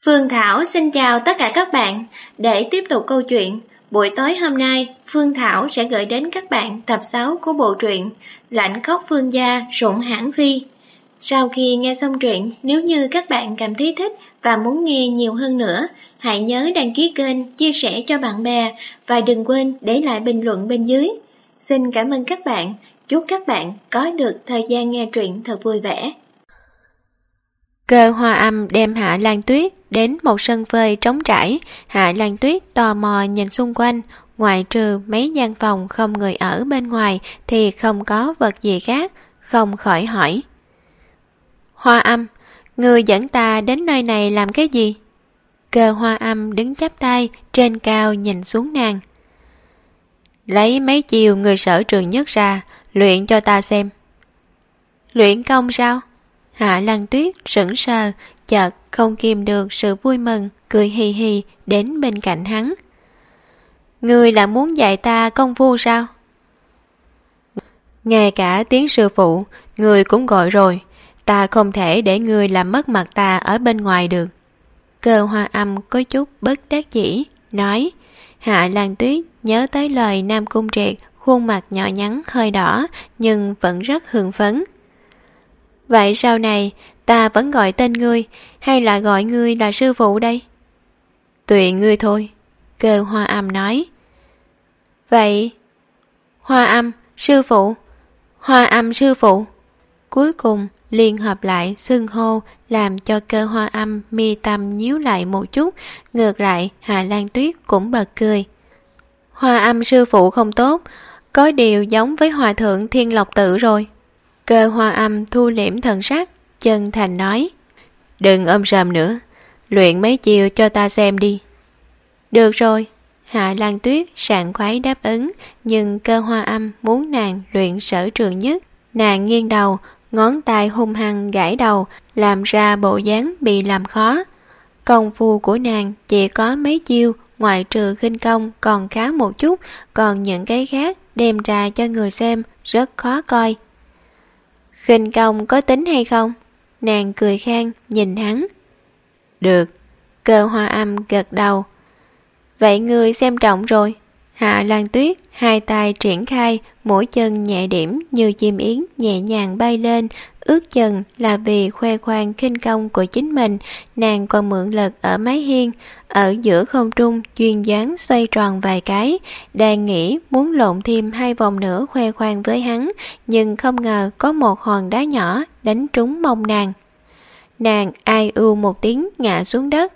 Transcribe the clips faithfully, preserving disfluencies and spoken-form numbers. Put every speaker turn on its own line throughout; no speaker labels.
Phương Thảo xin chào tất cả các bạn. Để tiếp tục câu chuyện, buổi tối hôm nay, Phương Thảo sẽ gửi đến các bạn tập sáu của bộ truyện Lãnh khóc phương gia rụng hãn phi. Sau khi nghe xong truyện, nếu như các bạn cảm thấy thích và muốn nghe nhiều hơn nữa, hãy nhớ đăng ký kênh, chia sẻ cho bạn bè và đừng quên để lại bình luận bên dưới. Xin cảm ơn các bạn. Chúc các bạn có được thời gian nghe truyện thật vui vẻ.
Cơ Hoa Âm đem Hạ Lan Tuyết đến một sân phơi trống trải. Hạ Lan Tuyết tò mò nhìn xung quanh, ngoại trừ mấy gian phòng không người ở bên ngoài thì không có vật gì khác, không khỏi hỏi. Hoa Âm, ngươi dẫn ta đến nơi này làm cái gì? Cơ Hoa Âm đứng chắp tay trên cao nhìn xuống nàng. Lấy mấy chiều người sở trường nhất ra, luyện cho ta xem. Luyện công sao? Hạ Lan Tuyết sững sờ, chợt không kìm được sự vui mừng, cười hì hì đến bên cạnh hắn. Ngươi là muốn dạy ta công phu sao? Ngay cả tiếng sư phụ, ngươi cũng gọi rồi, ta không thể để ngươi làm mất mặt ta ở bên ngoài được. Cơ Hoa Âm có chút bất đắc dĩ, nói. Hạ Lan Tuyết nhớ tới lời Nam Cung Triệt, khuôn mặt nhỏ nhắn hơi đỏ nhưng vẫn rất hưng phấn. Vậy sau này ta vẫn gọi tên ngươi hay là gọi ngươi là sư phụ đây? Tùy ngươi thôi, Cơ Hoa Âm nói. Vậy Hoa Âm sư phụ, Hoa Âm sư phụ. Cuối cùng liên hợp lại xưng hô làm cho Cơ Hoa Âm mi tâm nhíu lại một chút. Ngược lại Hạ Lan Tuyết cũng bật cười. Hoa Âm sư phụ không tốt, có điều giống với Hòa thượng Thiên Lộc Tự rồi. Cơ Hoa Âm thu liễm thần sắc, chân thành nói. Đừng ôm sờm nữa, luyện mấy chiều cho ta xem đi. Được rồi, Hạ Lan Tuyết sảng khoái đáp ứng, nhưng Cơ Hoa Âm muốn nàng luyện sở trường nhất. Nàng nghiêng đầu, ngón tay hung hăng gãi đầu, làm ra bộ dáng bị làm khó. Công phu của nàng chỉ có mấy chiêu, ngoại trừ khinh công còn khá một chút, còn những cái khác đem ra cho người xem rất khó coi. Khinh công có tính hay không? Nàng cười khan nhìn hắn. Được, Cơ Hoa Âm gật đầu. Vậy ngươi xem trọng rồi. Hạ Lan Tuyết hai tay triển khai, mỗi chân nhẹ điểm như chim yến nhẹ nhàng bay lên, ước chừng là vì khoe khoang khinh công của chính mình. Nàng còn mượn lực ở mái hiên, ở giữa không trung duyên dáng xoay tròn vài cái, đang nghĩ muốn lộn thêm hai vòng nữa khoe khoang với hắn, nhưng không ngờ có một hòn đá nhỏ đánh trúng mông nàng. Nàng ai ưu một tiếng ngã xuống đất.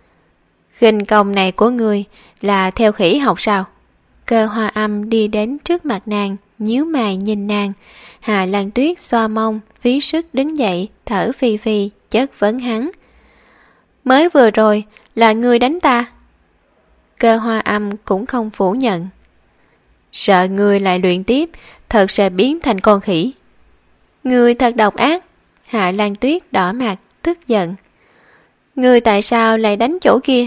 Khinh công này của ngươi là theo khỉ học sao? Cơ Hoa Âm đi đến trước mặt nàng, nhíu mày nhìn nàng. Hạ Lan Tuyết xoa mông, phí sức đứng dậy, thở phì phì, chất vấn hắn. Mới vừa rồi là ngươi đánh ta. Cơ Hoa Âm cũng không phủ nhận. Sợ ngươi lại luyện tiếp, thật sẽ biến thành con khỉ. Ngươi thật độc ác. Hạ Lan Tuyết đỏ mặt, tức giận. Ngươi tại sao lại đánh chỗ kia?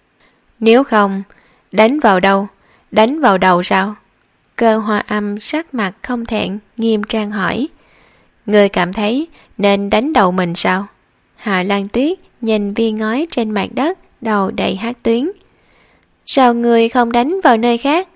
Nếu không, đánh vào đâu? Đánh vào đầu sao? Cơ Hoa Âm sắc mặt không thẹn, nghiêm trang hỏi. Ngươi cảm thấy nên đánh đầu mình sao? Hạ Lan Tuyết nhìn viên ngói trên mặt đất, đầu đầy hát tuyến. Sao ngươi không đánh vào nơi khác?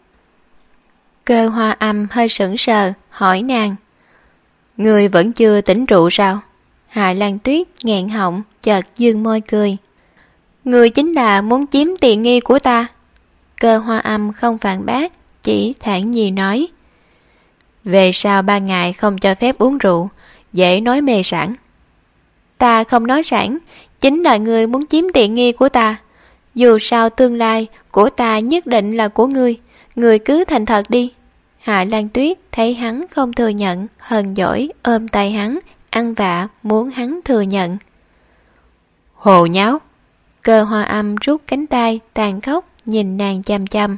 Cơ Hoa Âm hơi sững sờ, hỏi nàng. Ngươi vẫn chưa tỉnh rượu sao? Hạ Lan Tuyết nghẹn họng, chợt dương môi cười. Ngươi chính là muốn chiếm tiện nghi của ta. Cơ Hoa Âm không phản bác, chỉ thản nhiên nói. Về sau ba ngày không cho phép uống rượu, dễ nói mê sảng. Ta không nói sảng, chính là ngươi muốn chiếm tiện nghi của ta. Dù sao tương lai của ta nhất định là của ngươi, ngươi cứ thành thật đi. Hạ Lan Tuyết thấy hắn không thừa nhận, hờn dỗi ôm tay hắn, ăn vạ muốn hắn thừa nhận. Hồ nháo. Cơ Hoa Âm rút cánh tay, tàn khốc nhìn nàng chăm chăm.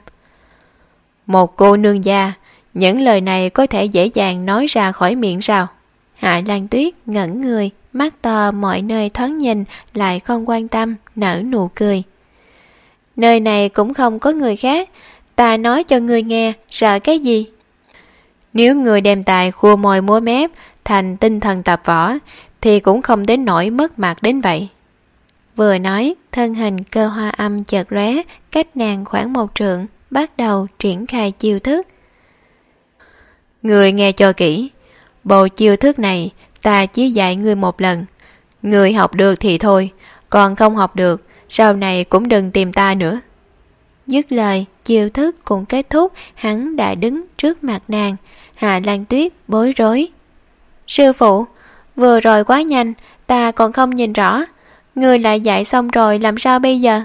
Một cô nương gia, những lời này có thể dễ dàng nói ra khỏi miệng sao? Hạ Lan Tuyết ngẩn người, mắt to mọi nơi thoáng nhìn, lại không quan tâm, nở nụ cười. Nơi này cũng không có người khác, ta nói cho ngươi nghe, sợ cái gì? Nếu ngươi đem tài khua môi múa mép thành tinh thần tập võ, thì cũng không đến nỗi mất mặt đến vậy. Vừa nói, thân hình Cơ Hoa Âm chợt lóe, cách nàng khoảng một trượng, bắt đầu triển khai chiêu thức. Người nghe cho kỹ, bộ chiêu thức này ta chỉ dạy người một lần. Người học được thì thôi, còn không học được, sau này cũng đừng tìm ta nữa. Dứt lời, chiêu thức cũng kết thúc, hắn đã đứng trước mặt nàng. Hạ Lan Tuyết bối rối. Sư phụ, vừa rồi quá nhanh, ta còn không nhìn rõ. Người lại dạy xong rồi làm sao bây giờ?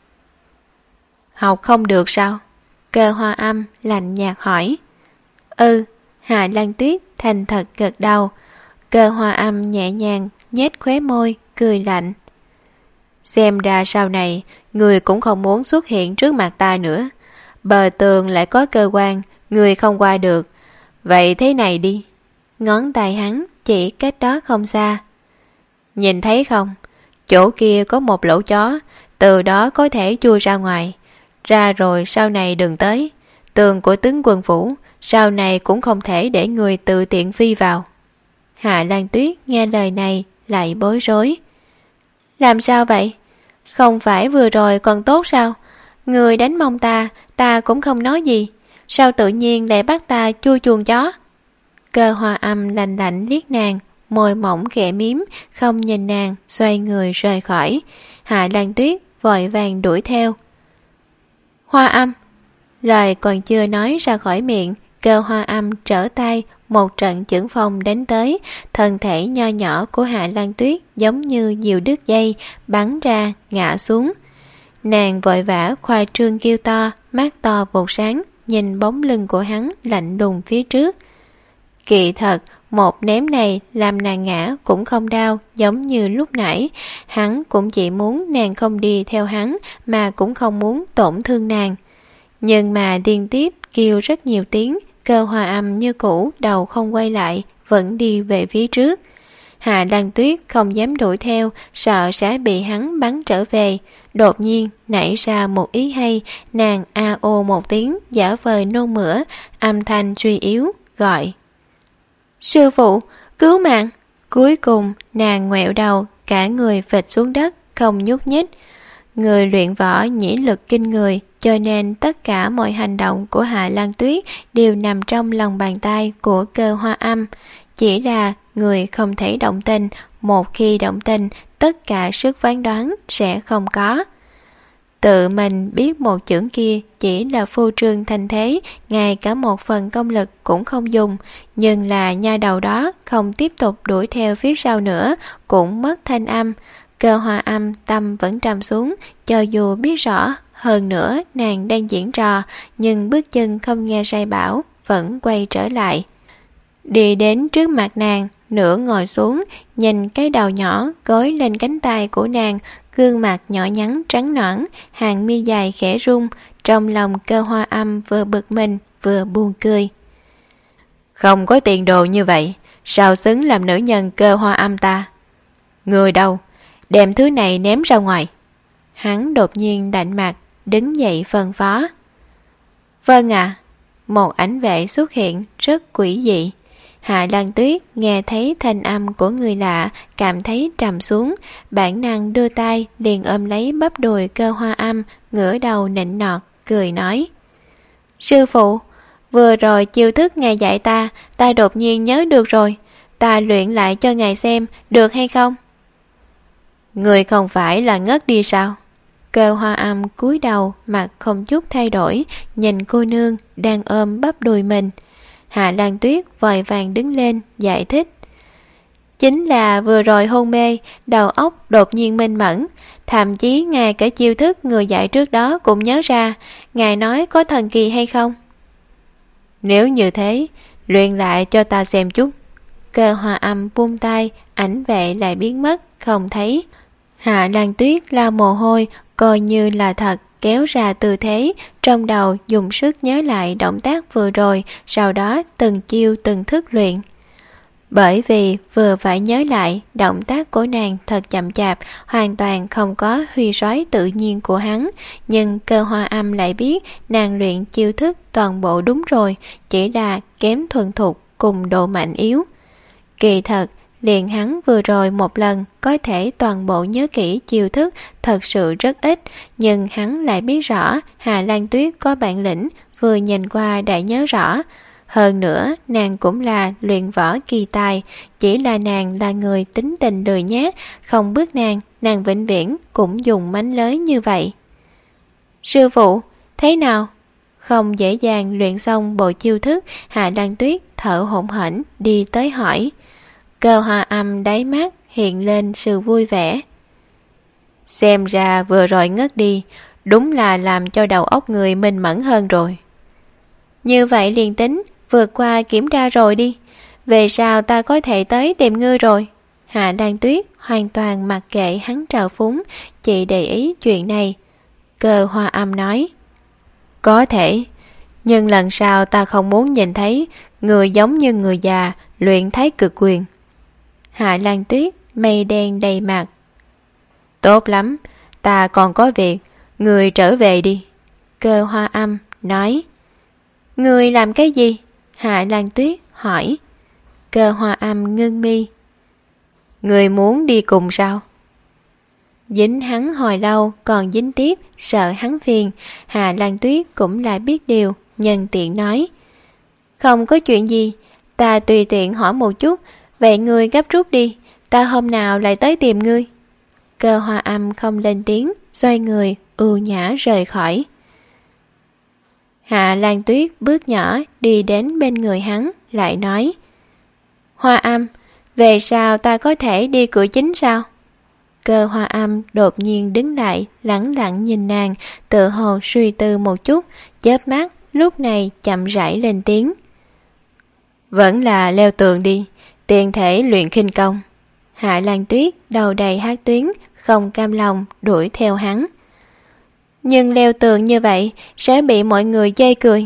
Học không được sao? Cơ Hoa Âm lạnh nhạt hỏi. Ừ, Hạ Lan Tuyết thành thật gật đầu. Cơ Hoa Âm nhẹ nhàng nhếch khóe môi, cười lạnh. Xem ra sau này người cũng không muốn xuất hiện trước mặt ta nữa. Bờ tường lại có cơ quan, người không qua được. Vậy thế này đi. Ngón tay hắn chỉ cách đó không xa. Nhìn thấy không? Chỗ kia có một lỗ chó, từ đó có thể chui ra ngoài. Ra rồi sau này đừng tới. Tường của tướng quân phủ sau này cũng không thể để người tự tiện phi vào. Hạ Lan Tuyết nghe lời này lại bối rối. Làm sao vậy? Không phải vừa rồi còn tốt sao? Người đánh mông ta, ta cũng không nói gì. Sao tự nhiên lại bắt ta chui chuồng chó? Cơ Hoa Âm lạnh lạnh liếc nàng, môi mỏng khẽ miếm, không nhìn nàng, xoay người rời khỏi. Hạ Lan Tuyết vội vàng đuổi theo. Hoa Âm. Lời còn chưa nói ra khỏi miệng, Cơ Hoa Âm trở tay, một trận chưởng phong đánh tới. Thân thể nho nhỏ của Hạ Lan Tuyết giống như diều đứt dây, bắn ra, ngã xuống. Nàng vội vã khoa trương kêu to, mắt to vụt sáng, nhìn bóng lưng của hắn lạnh lùng phía trước. Kỳ thật, một ném này làm nàng ngã cũng không đau, giống như lúc nãy. Hắn cũng chỉ muốn nàng không đi theo hắn, mà cũng không muốn tổn thương nàng. Nhưng mà liên tiếp kêu rất nhiều tiếng, Cơ Hoa Âm như cũ, đầu không quay lại, vẫn đi về phía trước. Hạ Lan Tuyết không dám đuổi theo, sợ sẽ bị hắn bắn trở về. Đột nhiên nảy ra một ý hay, nàng a ô một tiếng, giả vờ nôn mửa, âm thanh suy yếu, gọi. Sư phụ, cứu mạng! Cuối cùng nàng ngoẹo đầu, cả người phịch xuống đất, không nhúc nhích. Người luyện võ nhĩ lực kinh người, cho nên tất cả mọi hành động của Hạ Lan Tuyết đều nằm trong lòng bàn tay của Cơ Hoa Âm. Chỉ là người không thể động tình, một khi động tình, tất cả sức phán đoán sẽ không có. Tự mình biết một chưởng kia chỉ là phô trương thành thế, ngay cả một phần công lực cũng không dùng, nhưng là nha đầu đó không tiếp tục đuổi theo phía sau nữa, cũng mất thanh âm. Cơ Hoa Âm tâm vẫn trầm xuống, cho dù biết rõ, hơn nữa nàng đang diễn trò, nhưng bước chân không nghe sai bảo, vẫn quay trở lại. Đi đến trước mặt nàng, nửa ngồi xuống, nhìn cái đầu nhỏ gối lên cánh tay của nàng, gương mặt nhỏ nhắn trắng nõn, hàng mi dài khẽ rung. Trong lòng Cơ Hoa Âm vừa bực mình vừa buồn cười. Không có tiền đồ như vậy, sao xứng làm nữ nhân Cơ Hoa Âm ta? Người đâu? Đem thứ này ném ra ngoài. Hắn đột nhiên lạnh mặt, đứng dậy phân phó. Vâng ạ. À. Một ảnh vệ xuất hiện rất quỷ dị. Hạ Lan Tuyết nghe thấy thanh âm của người lạ, cảm thấy trầm xuống, bản năng đưa tay liền ôm lấy bắp đùi Cơ Hoa Âm, ngửa đầu nịnh nọt, cười nói. Sư phụ, vừa rồi chiêu thức ngài dạy ta, ta đột nhiên nhớ được rồi, ta luyện lại cho ngài xem, được hay không? Người không phải là ngất đi sao? Cơ Hoa Âm cúi đầu, mặt không chút thay đổi, nhìn cô nương đang ôm bắp đùi mình. Hạ Lan Tuyết vội vàng đứng lên giải thích. Chính là vừa rồi hôn mê, đầu óc đột nhiên minh mẫn, thậm chí ngài cả chiêu thức người dạy trước đó cũng nhớ ra. Ngài nói có thần kỳ hay không? Nếu như thế, luyện lại cho ta xem chút. Cơ Hoa Âm buông tay, ảnh vệ lại biến mất, không thấy. Hạ Lan Tuyết lau mồ hôi, coi như là thật, kéo ra tư thế, trong đầu dùng sức nhớ lại động tác vừa rồi, sau đó từng chiêu từng thức luyện. Bởi vì vừa phải nhớ lại, động tác của nàng thật chậm chạp, hoàn toàn không có huy sói tự nhiên của hắn, nhưng Cơ Hoa Âm lại biết nàng luyện chiêu thức toàn bộ đúng rồi, chỉ là kém thuần thục cùng độ mạnh yếu. Kỳ thật, liền hắn vừa rồi một lần có thể toàn bộ nhớ kỹ chiêu thức thật sự rất ít, nhưng hắn lại biết rõ Hà Lan Tuyết có bản lĩnh, vừa nhìn qua đã nhớ rõ. Hơn nữa nàng cũng là luyện võ kỳ tài, chỉ là nàng là người tính tình lười nhác, không bước nàng, nàng vĩnh viễn cũng dùng mánh lới như vậy. Sư phụ, thế nào? Không dễ dàng luyện xong bộ chiêu thức, Hạ Lan Tuyết thở hổn hển đi tới hỏi. Cơ Hoa Âm đáy mắt hiện lên sự vui vẻ. Xem ra vừa rồi ngất đi, đúng là làm cho đầu óc người minh mẫn hơn rồi. Như vậy liền tính, vượt qua kiểm tra rồi đi. Về sau ta có thể tới tìm ngươi rồi. Hạ Lan Tuyết hoàn toàn mặc kệ hắn trào phúng, chỉ để ý chuyện này. Cơ Hoa Âm nói. Có thể, nhưng lần sau ta không muốn nhìn thấy người giống như người già luyện thái cực quyền. Hạ Lan Tuyết mây đen đầy mặt. Tốt lắm, ta còn có việc, người trở về đi. Cơ Hoa Âm nói. Người làm cái gì? Hạ Lan Tuyết hỏi. Cơ Hoa Âm ngưng mi. Người muốn đi cùng sao? Dính hắn hồi lâu còn dính tiếp, sợ hắn phiền. Hạ Lan Tuyết cũng lại biết điều, nhân tiện nói. Không có chuyện gì, ta tùy tiện hỏi một chút. Vậy ngươi gấp rút đi, ta hôm nào lại tới tìm ngươi. Cơ Hoa Âm không lên tiếng, xoay người ưu nhã rời khỏi. Hạ Lan Tuyết bước nhỏ đi đến bên người hắn, lại nói. Hoa Âm, về sau ta có thể đi cửa chính sao? Cơ Hoa Âm đột nhiên đứng lại, lẳng lặng nhìn nàng, tự hồ suy tư một chút, chớp mắt, lúc này chậm rãi lên tiếng. Vẫn là leo tường đi, tiện thể luyện khinh công. Hạ Lan Tuyết đầu đầy hát tuyến, không cam lòng đuổi theo hắn. Nhưng leo tường như vậy sẽ bị mọi người chê cười.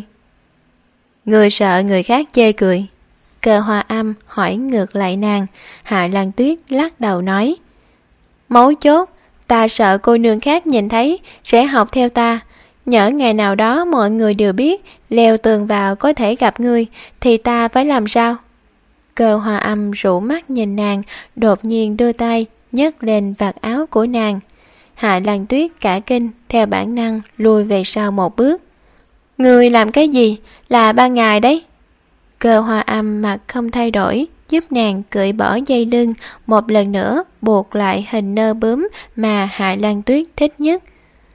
Người sợ người khác chê cười? Cơ Hoa Âm hỏi ngược lại nàng. Hạ Lan Tuyết lắc đầu nói. Mấu chốt, ta sợ cô nương khác nhìn thấy sẽ học theo ta. Nhỡ ngày nào đó mọi người đều biết leo tường vào có thể gặp ngươi, thì ta phải làm sao? Cơ Hoa Âm rủ mắt nhìn nàng, đột nhiên đưa tay nhấc lên vạt áo của nàng. Hạ Lan Tuyết cả kinh, theo bản năng lùi về sau một bước. Ngươi làm cái gì? Là ban ngày đấy. Cơ Hoa Âm mặt không thay đổi, giúp nàng cởi bỏ dây lưng, một lần nữa buộc lại hình nơ bướm mà Hạ Lan Tuyết thích nhất.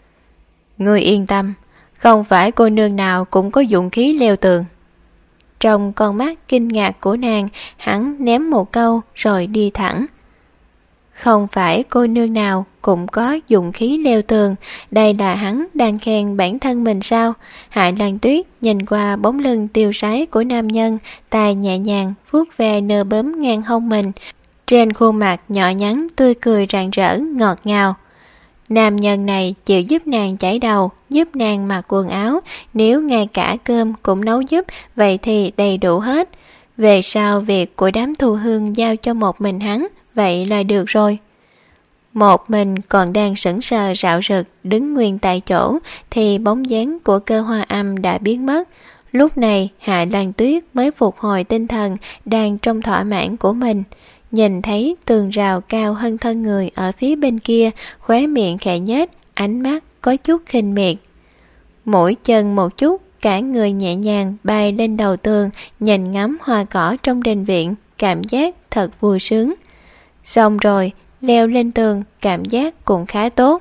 Ngươi yên tâm, không phải cô nương nào cũng có dụng khí leo tường. Trong con mắt kinh ngạc của nàng, hắn ném một câu rồi đi thẳng. Không phải cô nương nào cũng có dụng khí leo tường, đây là hắn đang khen bản thân mình sao? Hạ Lan Tuyết nhìn qua bóng lưng tiêu sái của nam nhân, tay nhẹ nhàng vuốt ve nơ bướm ngang hông mình, trên khuôn mặt nhỏ nhắn tươi cười rạng rỡ ngọt ngào. Nam nhân này chịu giúp nàng chải đầu, giúp nàng mặc quần áo, nếu ngay cả cơm cũng nấu giúp, vậy thì đầy đủ hết. Về sau việc của đám Thu Hương giao cho một mình hắn, vậy là được rồi. Một mình còn đang sững sờ rạo rực đứng nguyên tại chỗ, thì bóng dáng của Cơ Hoa Âm đã biến mất. Lúc này Hạ Lan Tuyết mới phục hồi tinh thần, đang trong thỏa mãn của mình. Nhìn thấy tường rào cao hơn thân người ở phía bên kia, khóe miệng khẽ nhếch, ánh mắt có chút khinh miệt. Mỗi chân một chút, cả người nhẹ nhàng bay lên đầu tường, nhìn ngắm hoa cỏ trong đình viện, cảm giác thật vui sướng. Xong rồi, leo lên tường, cảm giác cũng khá tốt.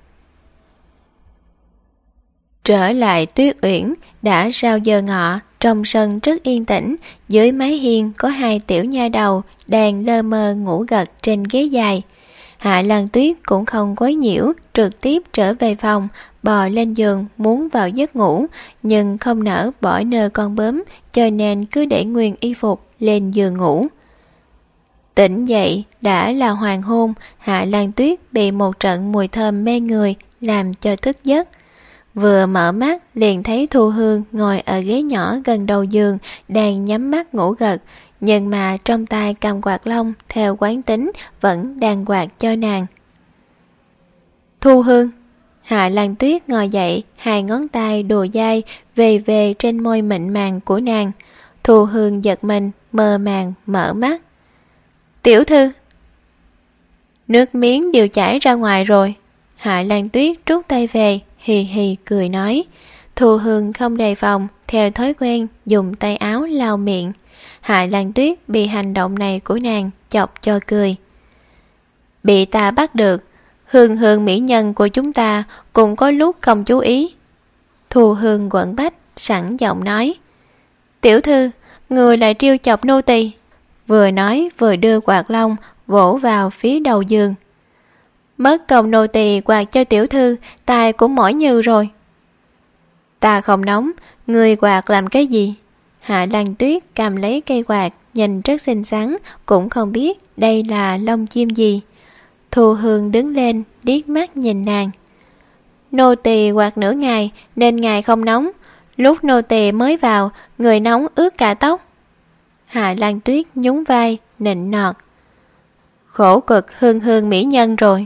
Trở lại Tuyết Uyển, đã sau giờ ngọ, trong sân rất yên tĩnh, dưới mái hiên có hai tiểu nha đầu đang lơ mơ ngủ gật trên ghế dài. Hạ Lan Tuyết cũng không quấy nhiễu, trực tiếp trở về phòng, bò lên giường muốn vào giấc ngủ, nhưng không nỡ bỏ nơ con bướm, cho nên cứ để nguyên y phục lên giường ngủ. Tỉnh dậy đã là hoàng hôn, Hạ Lan Tuyết bị một trận mùi thơm mê người làm cho thức giấc. Vừa mở mắt liền thấy Thu Hương ngồi ở ghế nhỏ gần đầu giường, đang nhắm mắt ngủ gật, nhưng mà trong tay cầm quạt lông theo quán tính vẫn đang quạt cho nàng. Thu Hương. Hạ Lan Tuyết ngồi dậy, hai ngón tay đùa dai về về trên môi mịn màng của nàng. Thu Hương giật mình, mơ màng mở mắt. Tiểu thư. Nước miếng đều chảy ra ngoài rồi. Hạ Lan Tuyết rút tay về, hì hì cười nói. Thu Hương không đề phòng, theo thói quen dùng tay áo lau miệng. Hạ Lan Tuyết bị hành động này của nàng chọc cho cười. Bị ta bắt được, Hương Hương mỹ nhân của chúng ta cũng có lúc không chú ý. Thu Hương quẫn bách sẵn giọng nói. Tiểu thư, người lại trêu chọc nô tỳ. Vừa nói vừa đưa quạt lông vỗ vào phía đầu giường. Mất công nô tỳ quạt cho tiểu thư, tai cũng mỏi như rồi. Ta không nóng, người quạt làm cái gì? Hạ Lan Tuyết cầm lấy cây quạt, nhìn rất xinh xắn, cũng không biết đây là lông chim gì. Thu Hương đứng lên, liếc mắt nhìn nàng. Nô tỳ quạt nửa ngày nên ngài không nóng. Lúc nô tỳ mới vào, người nóng ướt cả tóc. Hạ Lan Tuyết nhún vai, nịnh nọt. Khổ cực Hương Hương mỹ nhân rồi.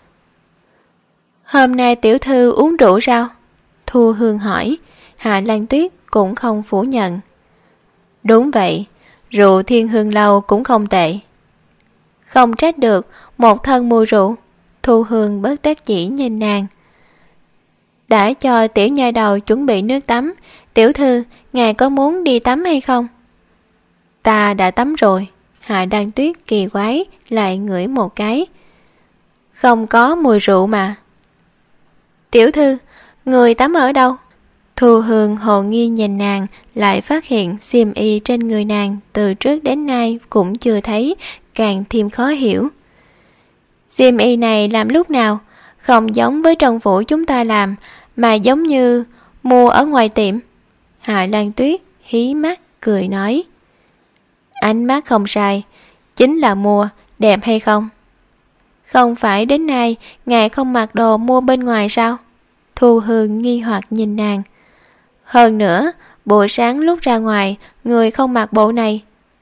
Hôm nay tiểu thư uống rượu sao? Thu Hương hỏi. Hạ Lan Tuyết cũng không phủ nhận. Đúng vậy, rượu Thiên Hương Lâu cũng không tệ. Không trách được, một thân mùi rượu. Thu Hương bất đắc dĩ nhìn nàng. Đã cho tiểu nha đầu chuẩn bị nước tắm. Tiểu thư, ngài có muốn đi tắm hay không? Ta đã tắm rồi. Hạ Lan Tuyết kỳ quái lại ngửi một cái. Không có mùi rượu mà. Tiểu thư, người tắm ở đâu? Thu Hương hồ nghi nhìn nàng, lại phát hiện xiêm y trên người nàng từ trước đến nay cũng chưa thấy, càng thêm khó hiểu. Xiêm y này làm lúc nào? Không giống với trong phủ chúng ta làm, mà giống như mua ở ngoài tiệm. Hạ Lan Tuyết hí mắt cười nói. Ánh mắt không sai, chính là mua, đẹp hay không? Không phải đến nay ngài không mặc đồ mua bên ngoài sao? Thu Hương nghi hoặc nhìn nàng. Hơn nữa, buổi sáng lúc ra ngoài, người không mặc bộ này.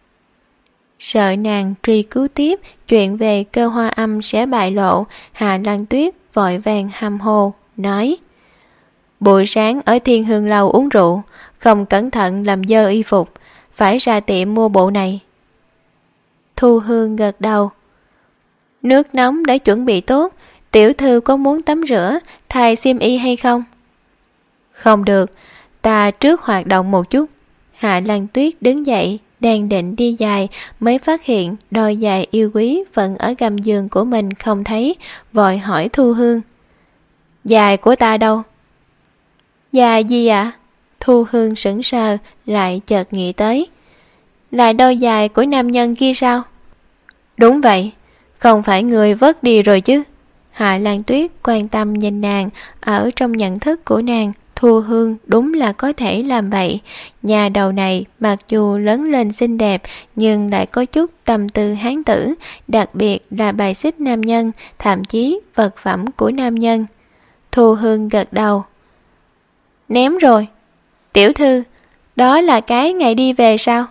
Sợ nàng truy cứu tiếp, chuyện về Cơ Hoa Âm sẽ bại lộ, Hạ Lan Tuyết vội vàng hăm hồ, nói. Buổi sáng ở Thiên Hương Lâu uống rượu, không cẩn thận làm dơ y phục, phải ra tiệm mua bộ này. Thu Hương gật đầu. Nước nóng đã chuẩn bị tốt, tiểu thư có muốn tắm rửa, thay xiêm y hay không? Không được, ta trước hoạt động một chút. Hạ Lan Tuyết đứng dậy, đang định đi dài, mới phát hiện đôi giày yêu quý vẫn ở gầm giường của mình không thấy, vội hỏi Thu Hương. Giày của ta đâu? Giày gì ạ? À? Thu Hương sững sờ, lại chợt nghĩ tới. Là đôi giày của nam nhân kia sao? Đúng vậy, không phải người vớt đi rồi chứ? Hạ Lan Tuyết quan tâm nhìn nàng, ở trong nhận thức của nàng, Thu Hương đúng là có thể làm vậy. Nhà đầu này mặc dù lớn lên xinh đẹp nhưng lại có chút tâm tư hán tử, đặc biệt là bài xích nam nhân, thậm chí vật phẩm của nam nhân. Thu Hương gật đầu. Ném rồi. Tiểu thư, đó là cái ngày đi về sao?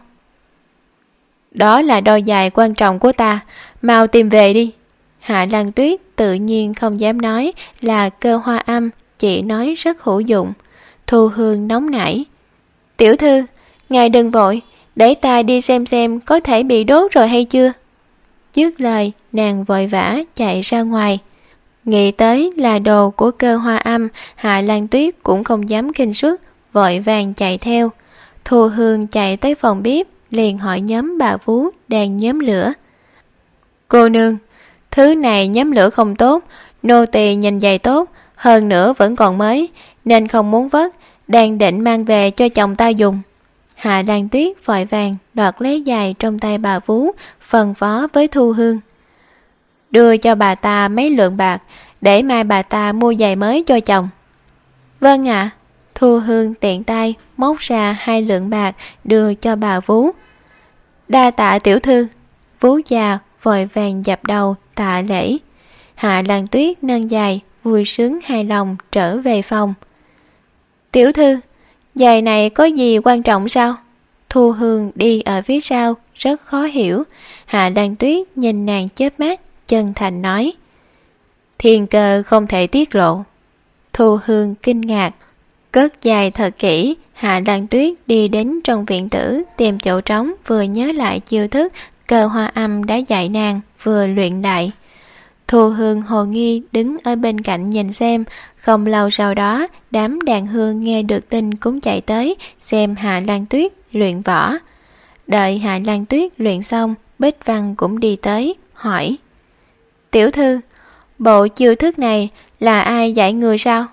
Đó là đôi giày quan trọng của ta, mau tìm về đi. Hạ Lan Tuyết tự nhiên không dám nói là Cơ Hoa Âm, chỉ nói rất hữu dụng. Thu Hương nóng nảy. Tiểu thư, ngài đừng vội, để ta đi xem xem có thể bị đốt rồi hay chưa. Dứt lời, nàng vội vã chạy ra ngoài. Nghĩ tới là đồ của Cơ Hoa Âm, Hạ Lan Tuyết cũng không dám khinh suất, vội vàng chạy theo. Thu Hương chạy tới phòng bếp, liền hỏi nhóm bà vú đang nhóm lửa. Cô nương, thứ này nhóm lửa không tốt, nô tỳ nhìn giày tốt, hơn nữa vẫn còn mới, nên không muốn vất, đang định mang về cho chồng ta dùng. Hạ Lan Tuyết vội vàng đoạt lấy giày trong tay bà vú, phân phó với Thu Hương. Đưa cho bà ta mấy lượng bạc, để mai bà ta mua giày mới cho chồng. Vâng ạ. À. Thu Hương tiện tay móc ra hai lượng bạc đưa cho bà vú. Đa tạ tiểu thư. Vú già vội vàng dập đầu tạ lễ. Hạ Lan Tuyết nâng giày, vui sướng hài lòng trở về phòng. Tiểu thư, giày này có gì quan trọng sao? Thu Hương đi ở phía sau, rất khó hiểu. Hạ Lan Tuyết nhìn nàng chớp mắt, chân thành nói. Thiên cơ không thể tiết lộ. Thu Hương kinh ngạc, cất giày thật kỹ. Hạ Lan Tuyết đi đến trong viện tử, tìm chỗ trống, vừa nhớ lại chiêu thức Cơ Hoa Âm đã dạy nàng vừa luyện lại. Thu Hương hồ nghi đứng ở bên cạnh nhìn xem. Không lâu sau đó, đám đàn hương nghe được tin cũng chạy tới xem Hạ Lan Tuyết luyện võ. Đợi Hạ Lan Tuyết luyện xong, Bích Văn cũng đi tới, hỏi: Tiểu thư, bộ chiêu thức này là ai dạy người sao?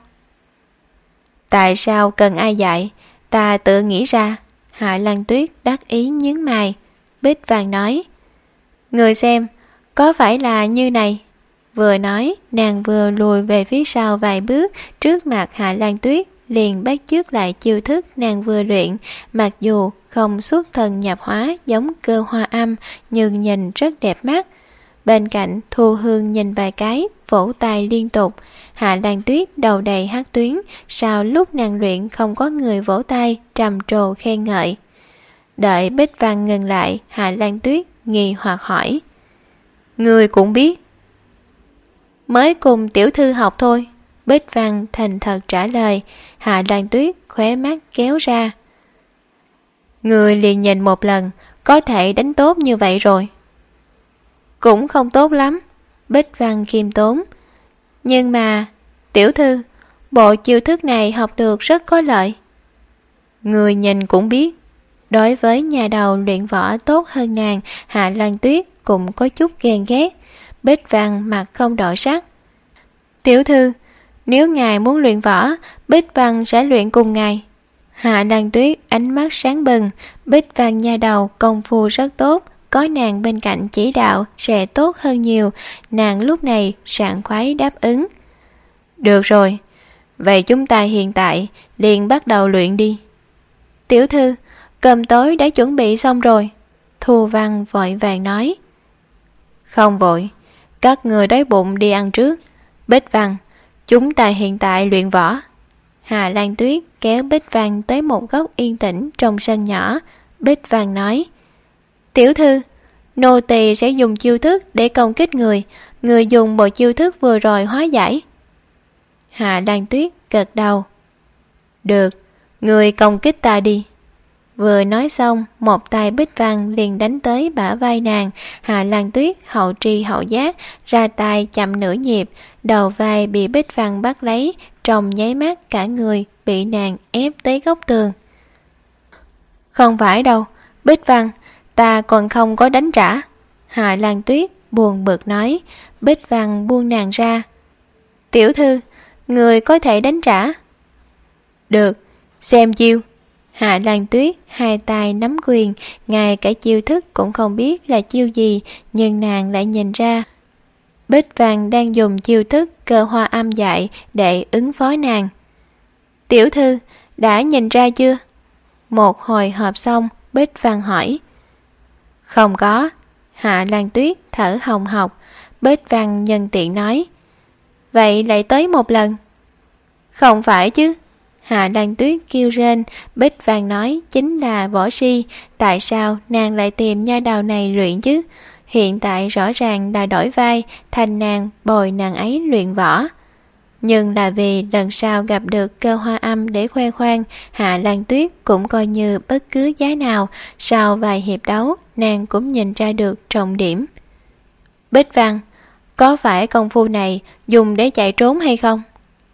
Tại sao cần ai dạy? Ta tự nghĩ ra. Hạ Lan Tuyết đắc ý nhướng mày. Bích Văn nói: Người xem, có phải là như này? Vừa nói, nàng vừa lùi về phía sau vài bước trước mặt Hạ Lan Tuyết, liền bắt chước lại chiêu thức nàng vừa luyện, mặc dù không xuất thần nhập hóa giống Cơ Hoa Âm, nhưng nhìn rất đẹp mắt. Bên cạnh, Thu Hương nhìn vài cái, vỗ tay liên tục. Hạ Lan Tuyết đầu đầy hắc tuyến, sao lúc nàng luyện không có người vỗ tay trầm trồ khen ngợi. Đợi Bích Văn ngừng lại, Hạ Lan Tuyết nghi hoặc hỏi: Người cũng biết? Mới cùng tiểu thư học thôi. Bích Văn thành thật trả lời. Hạ Lan Tuyết khóe mắt kéo ra. Người liền nhìn một lần, có thể đánh tốt như vậy rồi. Cũng không tốt lắm. Bích Văn khiêm tốn. Nhưng mà, tiểu thư, bộ chiêu thức này học được rất có lợi. Người nhìn cũng biết. Đối với nhà đầu luyện võ tốt hơn nàng, Hạ Lan Tuyết cũng có chút ghen ghét. Bích Văn mặt không đổi sắc. Tiểu thư, nếu ngài muốn luyện võ, Bích Văn sẽ luyện cùng ngài. Hạ Lan Tuyết ánh mắt sáng bừng. Bích Văn nha đầu công phu rất tốt, có nàng bên cạnh chỉ đạo sẽ tốt hơn nhiều. Nàng lúc này sảng khoái đáp ứng. Được rồi, vậy chúng ta hiện tại liền bắt đầu luyện đi. Tiểu thư, cơm tối đã chuẩn bị xong rồi. Thu Văn vội vàng nói. Không vội, các người đói bụng đi ăn trước. Bích Văn, chúng ta hiện tại luyện võ. Hạ Lan Tuyết kéo Bích Văn tới một góc yên tĩnh trong sân nhỏ. Bích Văn nói: Tiểu thư, nô tỳ sẽ dùng chiêu thức để công kích người. Người dùng bộ chiêu thức vừa rồi hóa giải. Hạ Lan Tuyết gật đầu. Được, người công kích ta đi. Vừa nói xong, một tay Bích Văn liền đánh tới bả vai nàng. Hạ Lan Tuyết hậu tri hậu giác, ra tay chậm nửa nhịp, đầu vai bị Bích Văn bắt lấy, trong nháy mắt cả người bị nàng ép tới góc tường. Không phải đâu, Bích Văn, ta còn không có đánh trả. Hạ Lan Tuyết buồn bực nói. Bích Văn buông nàng ra. Tiểu thư, người có thể đánh trả. Được, xem chiêu. Hạ Lan Tuyết hai tay nắm quyền, ngay cả chiêu thức cũng không biết là chiêu gì, nhưng nàng lại nhìn ra. Bích Văn đang dùng chiêu thức Cơ Hoa Âm dạy để ứng phó nàng. Tiểu thư, đã nhìn ra chưa? Một hồi họp xong, Bích Văn hỏi. Không có. Hạ Lan Tuyết thở hồng hộc. Bích Văn nhân tiện nói. Vậy lại tới một lần. Không phải chứ. Hạ Lan Tuyết kêu rên. Bích Văn nói chính là võ si. Tại sao nàng lại tìm nha đầu này luyện chứ? Hiện tại rõ ràng là đổi vai, thành nàng bồi nàng ấy luyện võ. Nhưng là vì lần sau gặp được Cơ Hoa Âm để khoe khoang, Hạ Lan Tuyết cũng coi như bất cứ giá nào, sau vài hiệp đấu, nàng cũng nhìn ra được trọng điểm. Bích Văn, có phải công phu này dùng để chạy trốn hay không?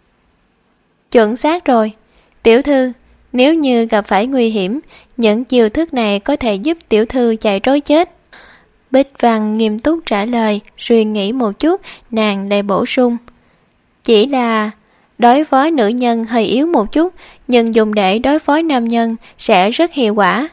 Chuẩn xác rồi. Tiểu thư, nếu như gặp phải nguy hiểm, những chiêu thức này có thể giúp tiểu thư chạy trối chết. Bích Văn nghiêm túc trả lời, suy nghĩ một chút, nàng lại bổ sung. Chỉ là đối phó nữ nhân hơi yếu một chút, nhưng dùng để đối phó nam nhân sẽ rất hiệu quả.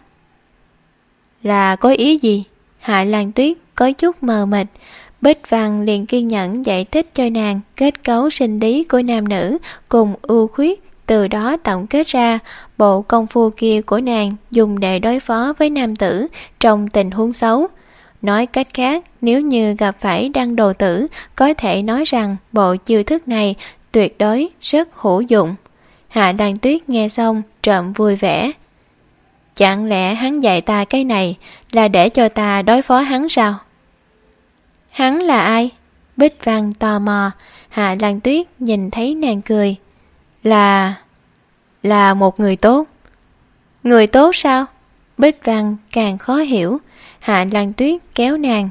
Là có ý gì? Hạ Lan Tuyết có chút mờ mịt. Bích Văn liền kiên nhẫn giải thích cho nàng kết cấu sinh lý của nam nữ cùng ưu khuyết, từ đó tổng kết ra bộ công phu kia của nàng dùng để đối phó với nam tử trong tình huống xấu. Nói cách khác, nếu như gặp phải đăng đồ tử, có thể nói rằng bộ chiêu thức này tuyệt đối rất hữu dụng. Hạ Lan Tuyết nghe xong trộm vui vẻ. Chẳng lẽ hắn dạy ta cái này là để cho ta đối phó hắn sao? Hắn là ai? Bích Văn tò mò. Hạ Lan Tuyết nhìn thấy nàng cười. Là... là một người tốt. Người tốt sao? Bích Văn càng khó hiểu. Hạ Lan Tuyết kéo nàng.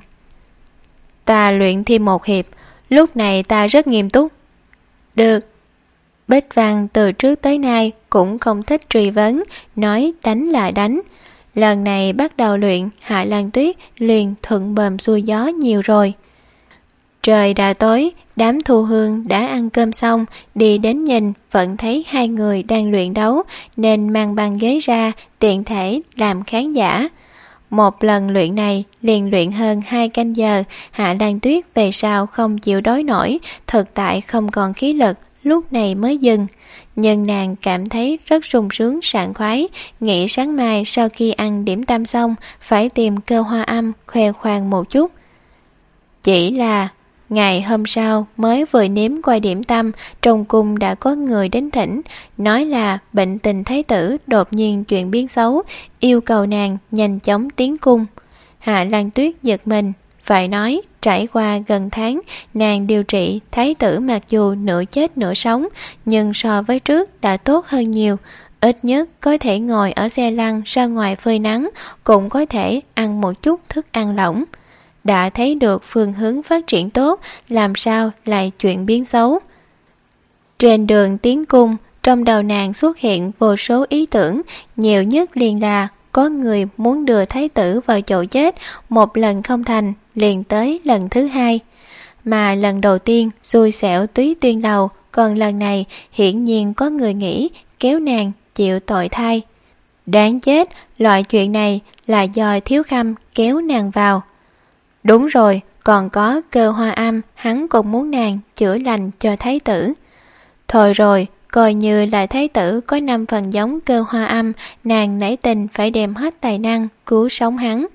Ta luyện thêm một hiệp, lúc này ta rất nghiêm túc. Được. Bích Văn từ trước tới nay cũng không thích truy vấn, nói đánh là đánh. Lần này bắt đầu luyện, Hạ Lan Tuyết liền thuận bờm xuôi gió nhiều rồi. Trời đã tối, đám Thu Hương đã ăn cơm xong, đi đến nhìn vẫn thấy hai người đang luyện đấu, nên mang băng ghế ra tiện thể làm khán giả. Một lần luyện này liền luyện hơn hai canh giờ. Hạ Lan Tuyết về sau không chịu đói nổi, thực tại không còn khí lực, lúc này mới dừng. Nhưng nàng cảm thấy rất sung sướng sảng khoái, nghĩ sáng mai sau khi ăn điểm tâm xong phải tìm Cơ Hoa Âm khoe khoang một chút. Chỉ là ngày hôm sau mới vừa nếm qua điểm tâm, trong cung đã có người đến thỉnh, nói là bệnh tình thái tử đột nhiên chuyển biến xấu, yêu cầu nàng nhanh chóng tiến cung. Hạ Lan Tuyết giật mình, phải nói trải qua gần tháng nàng điều trị, thái tử mặc dù nửa chết nửa sống, nhưng so với trước đã tốt hơn nhiều. Ít nhất có thể ngồi ở xe lăn ra ngoài phơi nắng, cũng có thể ăn một chút thức ăn lỏng. Đã thấy được phương hướng phát triển tốt, làm sao lại chuyện biến xấu. Trên đường tiến cung, trong đầu nàng xuất hiện vô số ý tưởng, nhiều nhất liền là có người muốn đưa thái tử vào chỗ chết, một lần không thành, liền tới lần thứ hai. Mà lần đầu tiên xui xẻo Túy Tuyên đầu, còn lần này hiển nhiên có người nghĩ kéo nàng chịu tội thay. Đáng chết, loại chuyện này là do Thiếu Khâm kéo nàng vào. Đúng rồi, còn có Cơ Hoa Âm, hắn cũng muốn nàng chữa lành cho thái tử. Thôi rồi, coi như là thái tử có năm phần giống Cơ Hoa Âm, nàng nảy tình phải đem hết tài năng cứu sống hắn.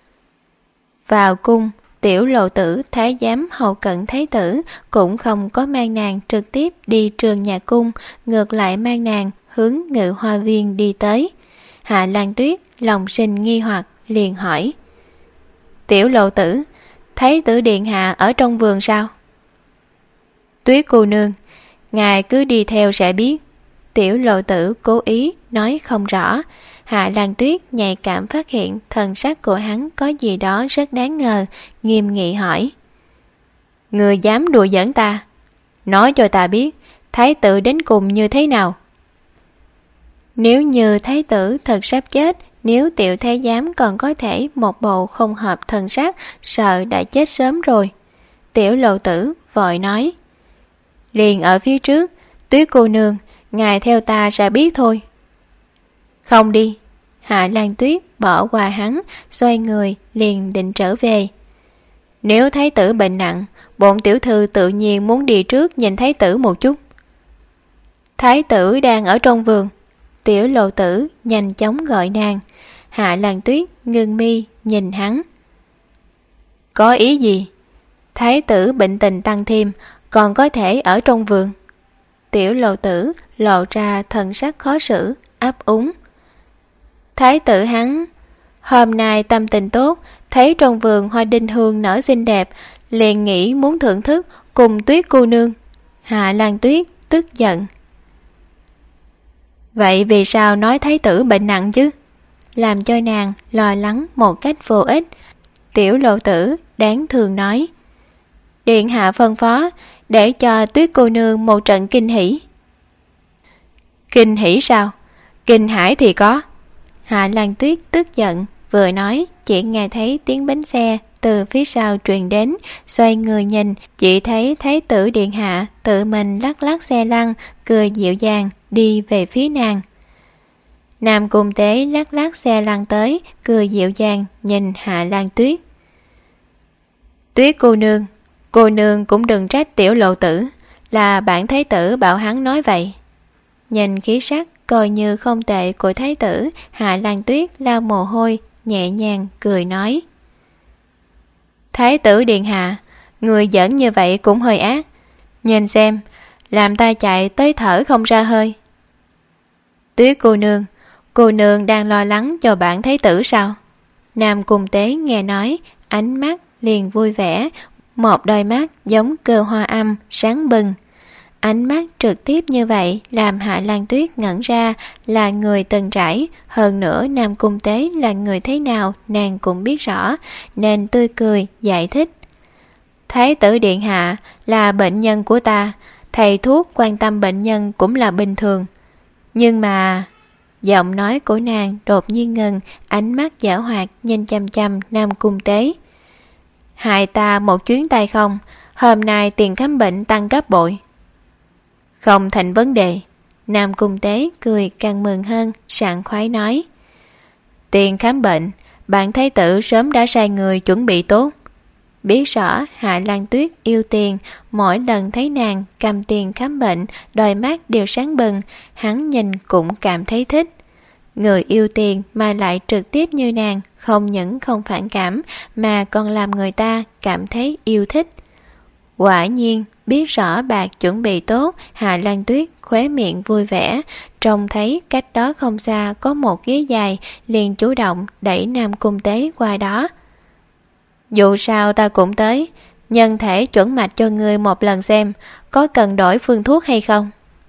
Vào cung, tiểu lộ tử thái giám hầu cận thái tử cũng không có mang nàng trực tiếp đi trường nhà cung, ngược lại mang nàng hướng Ngự Hoa Viên đi tới. Hạ Lan Tuyết lòng sinh nghi hoặc, liền hỏi: Tiểu lộ tử, thái tử điện hạ ở trong vườn sao? Tuyết cô nương, ngài cứ đi theo sẽ biết. Tiểu lộ tử cố ý nói không rõ. Hạ Lan Tuyết nhạy cảm phát hiện thần sắc của hắn có gì đó rất đáng ngờ, nghiêm nghị hỏi: Người dám đùa giỡn ta? Nói cho ta biết, thái tử đến cùng như thế nào? Nếu như thái tử thật sắp chết, nếu tiểu thái giám còn có thể một bộ không hợp thần sắc, sợ đã chết sớm rồi. Tiểu lộ tử vội nói: Liền ở phía trước, Tuyết cô nương, ngài theo ta sẽ biết thôi. Không đi. Hạ Lan Tuyết bỏ qua hắn, xoay người liền định trở về. Nếu thái tử bệnh nặng, bổn tiểu thư tự nhiên muốn đi trước nhìn thái tử một chút. Thái tử đang ở trong vườn. Tiểu lộ tử nhanh chóng gọi nàng. Hạ Lan Tuyết ngưng mi nhìn hắn. Có ý gì? Thái tử bệnh tình tăng thêm, còn có thể ở trong vườn. Tiểu lộ tử lộ ra thần sắc khó xử, ấp úng. Thái tử hắn hôm nay tâm tình tốt, thấy trong vườn hoa đinh hương nở xinh đẹp, liền nghĩ muốn thưởng thức cùng Tuyết cô nương. Hạ Lan Tuyết tức giận. Vậy vì sao nói thái tử bệnh nặng chứ? Làm cho nàng lo lắng một cách vô ích. Tiểu lộ tử đáng thương nói: Điện hạ phân phó để cho Tuyết cô nương một trận kinh hỉ. Kinh hỉ sao? Kinh hãi thì có. Hạ Lan Tuyết tức giận, vừa nói chỉ nghe thấy tiếng bánh xe từ phía sau truyền đến, xoay người nhìn, chỉ thấy thái tử điện hạ tự mình lắc lắc xe lăn, cười dịu dàng đi về phía nàng. Nam Cung Tế lắc lắc xe lăn tới, cười dịu dàng nhìn Hạ Lan Tuyết. Tuyết cô nương, cô nương cũng đừng trách tiểu lộ tử, là bản thái tử bảo hắn nói vậy. Nhìn khí sắc coi như không tệ của thái tử, Hạ Lan Tuyết lau mồ hôi, nhẹ nhàng cười nói: Thái tử điện hạ, người giỡn như vậy cũng hơi ác. Nhìn xem, làm ta chạy tới thở không ra hơi. Tuyết cô nương, cô nương đang lo lắng cho bản thái tử sao? Nam Cung Tế nghe nói, ánh mắt liền vui vẻ, một đôi mắt giống Cơ Hoa Âm sáng bừng. Ánh mắt trực tiếp như vậy làm Hạ Lan Tuyết ngẩn ra, là người từng trải, hơn nữa Nam Cung Tế là người thế nào nàng cũng biết rõ, nên tươi cười giải thích. Thái tử điện hạ là bệnh nhân của ta, thầy thuốc quan tâm bệnh nhân cũng là bình thường. Nhưng mà... Giọng nói của nàng đột nhiên ngừng, ánh mắt giảo hoạt nhìn chăm chăm Nam Cung Tế. Hại ta một chuyến tay không, hôm nay tiền khám bệnh tăng gấp bội. Không thành vấn đề. Nam Cung Tế cười càng mừng hơn, sảng khoái nói. Tiền khám bệnh, bạn thái tử sớm đã sai người chuẩn bị tốt. Biết rõ Hạ Lan Tuyết yêu tiền, mỗi lần thấy nàng cầm tiền khám bệnh, đôi mắt đều sáng bừng, hắn nhìn cũng cảm thấy thích. Người yêu tiền mà lại trực tiếp như nàng, không những không phản cảm mà còn làm người ta cảm thấy yêu thích. Quả nhiên, biết rõ bạc chuẩn bị tốt, Hạ Lan Tuyết khóe miệng vui vẻ, trông thấy cách đó không xa có một ghế dài, liền chủ động đẩy Nam Cung Tế qua đó. Dù sao ta cũng tới, nhân thể chuẩn mạch cho ngươi một lần xem, có cần đổi phương thuốc hay không?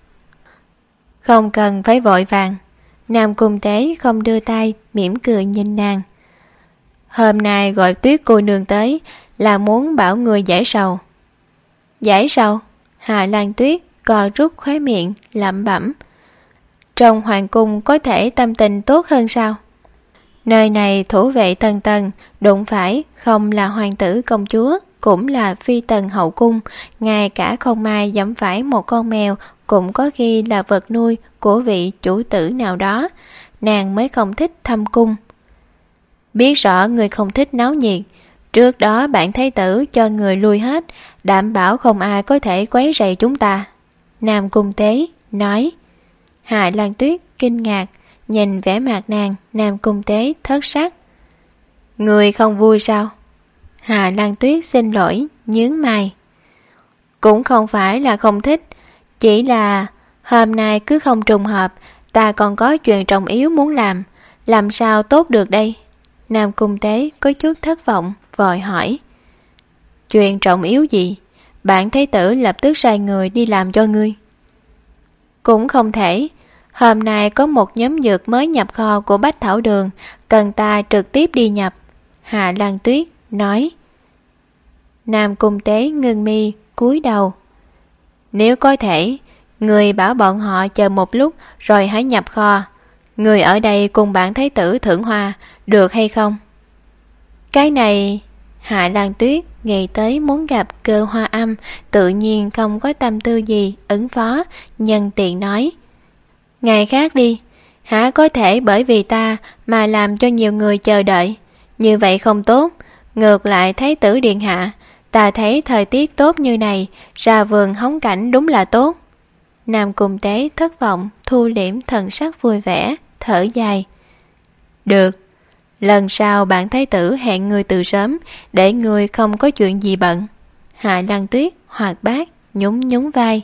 Không cần phải vội vàng. Nam Cung Tế không đưa tay, mỉm cười nhìn nàng. Hôm nay gọi Tuyết cô nương tới là muốn bảo người giải sầu. Giải sầu? Hạ Lan Tuyết co rút khóe miệng, lẩm bẩm. Trong hoàng cung có thể tâm tình tốt hơn sao? Nơi này thủ vệ tầng tầng, đụng phải không là hoàng tử công chúa, cũng là phi tần hậu cung, ngay cả không may dẫm phải một con mèo cũng có khi là vật nuôi của vị chủ tử nào đó, nàng mới không thích thâm cung. Biết rõ người không thích náo nhiệt, trước đó bản thái tử cho người lui hết, đảm bảo không ai có thể quấy rầy chúng ta. Nam Cung Tế nói. Hạ Lan Tuyết kinh ngạc, nhìn vẻ mặt nàng, Nam Cung Tế thất sắc. Người không vui sao? Hạ Lan Tuyết xin lỗi, nhướng mày. Cũng không phải là không thích, chỉ là hôm nay cứ không trùng hợp, ta còn có chuyện trọng yếu muốn làm, làm sao tốt được đây? Nam Cung Tế có chút thất vọng, vội hỏi. Chuyện trọng yếu gì? Bản thái tử lập tức sai người đi làm cho ngươi. Cũng không thể, hôm nay có một nhóm dược mới nhập kho của Bách Thảo Đường, cần ta trực tiếp đi nhập. Hạ Lan Tuyết nói. Nam Cung Tế ngưng mi, cúi đầu. Nếu có thể, người bảo bọn họ chờ một lúc rồi hãy nhập kho. Người ở đây cùng bản thái tử thưởng hoa, được hay không? Cái này... Hạ Lan Tuyết nghĩ tới muốn gặp Cơ Hoa Âm, tự nhiên không có tâm tư gì ứng phó, nhân tiện nói. Ngày khác đi, hả có thể bởi vì ta mà làm cho nhiều người chờ đợi. Như vậy không tốt, ngược lại thái tử điện hạ, ta thấy thời tiết tốt như này, ra vườn hóng cảnh đúng là tốt. Nam Cung Tế thất vọng, thu liễm thần sắc vui vẻ, thở dài. Được, lần sau bản thái tử hẹn người từ sớm, để người không có chuyện gì bận. Hạ Lan Tuyết hoạt bát, nhún nhún vai.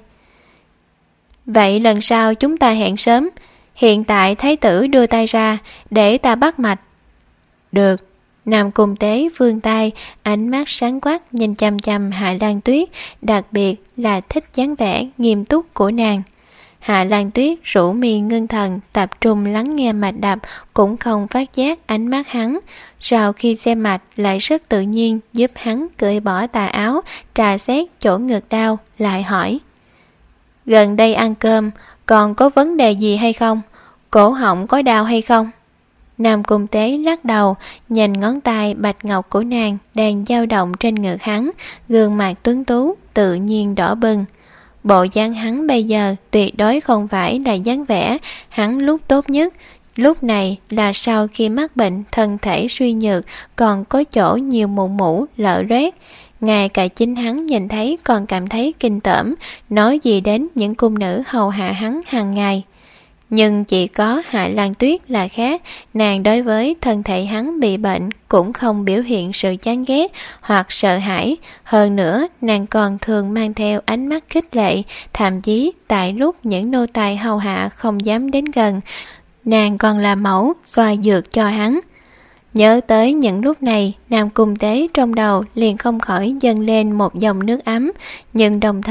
Vậy lần sau chúng ta hẹn sớm, hiện tại thái tử đưa tay ra, để ta bắt mạch. Được. Nam Cung Tế vươn tay, ánh mắt sáng quắc nhìn chăm chăm Hạ Lan Tuyết, đặc biệt là thích dáng vẻ nghiêm túc của nàng. Hạ Lan Tuyết rũ mi ngưng thần, tập trung lắng nghe mạch đập, cũng không phát giác ánh mắt hắn. Sau khi xem mạch lại rất tự nhiên giúp hắn cởi bỏ tà áo, trà xét chỗ ngực đau, lại hỏi. Gần đây ăn cơm, còn có vấn đề gì hay không? Cổ họng có đau hay không? Nam Cung Tế lắc đầu, nhìn ngón tay bạch ngọc của nàng đang dao động trên ngực hắn, gương mặt tuấn tú tự nhiên đỏ bừng. Bộ dáng hắn bây giờ tuyệt đối không phải là dáng vẻ hắn lúc tốt nhất, lúc này là sau khi mắc bệnh thân thể suy nhược, còn có chỗ nhiều mụn mủ lở loét. Ngay cả chính hắn nhìn thấy còn cảm thấy kinh tởm, nói gì đến những cung nữ hầu hạ hắn hàng ngày. Nhưng chỉ có Hạ Lan Tuyết là khác, nàng đối với thân thể hắn bị bệnh cũng không biểu hiện sự chán ghét hoặc sợ hãi. Hơn nữa, nàng còn thường mang theo ánh mắt khích lệ, thậm chí tại lúc những nô tài hầu hạ không dám đến gần, nàng còn làm mẫu xoa dược cho hắn. Nhớ tới những lúc này, Nam Cung Tế trong đầu liền không khỏi dâng lên một dòng nước ấm, nhưng đồng thời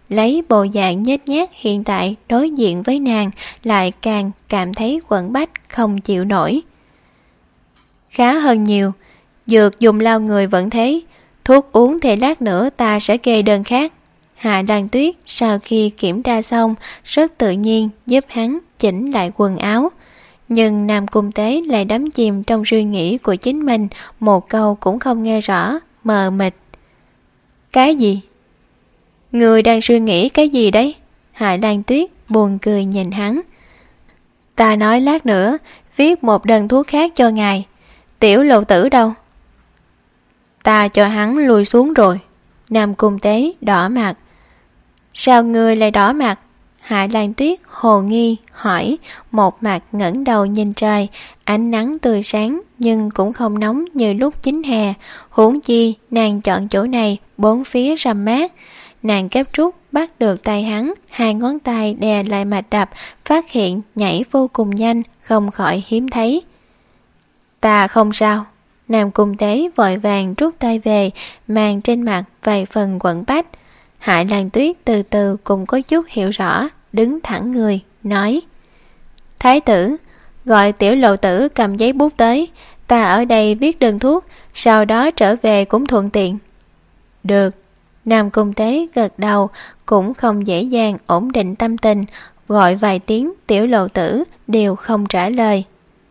lấy bộ dạng nhếch nhác hiện tại đối diện với nàng lại càng cảm thấy quẫn bách không chịu nổi. Khá hơn nhiều, dược dùng lau người vẫn thế, thuốc uống thì lát nữa ta sẽ kê đơn khác. Hạ Lan Tuyết sau khi kiểm tra xong rất tự nhiên giúp hắn chỉnh lại quần áo. Nhưng Nam Cung Tế lại đắm chìm trong suy nghĩ của chính mình, một câu cũng không nghe rõ, mờ mịt. Cái gì? Người đang suy nghĩ cái gì đấy? Hạ Lan Tuyết buồn cười nhìn hắn. Ta nói lát nữa viết một đơn thuốc khác cho ngài. Tiểu Lộ Tử đâu? Ta cho hắn lùi xuống rồi. Nam Cung Tế đỏ mặt. Sao ngươi lại đỏ mặt? Hạ Lan Tuyết hồ nghi hỏi, một mặt ngẩng đầu nhìn trời. Ánh nắng tươi sáng nhưng cũng không nóng như lúc chính hè. Huống chi nàng chọn chỗ này, bốn phía râm mát. Nàng gấp rút bắt được tay hắn, hai ngón tay đè lại mạch đập, phát hiện nhảy vô cùng nhanh, không khỏi hiếm thấy. Ta không sao. Nam Cung Tế vội vàng rút tay về, mang trên mặt vài phần quẫn bách. Hạ Lan Tuyết từ từ cũng có chút hiểu rõ, đứng thẳng người, nói: Thái tử, gọi Tiểu Lộ Tử cầm giấy bút tới, ta ở đây viết đơn thuốc, sau đó trở về cũng thuận tiện. Được. Nam Cung Tế gật đầu, cũng không dễ dàng ổn định tâm tình, gọi vài tiếng Tiểu Lộ Tử đều không trả lời.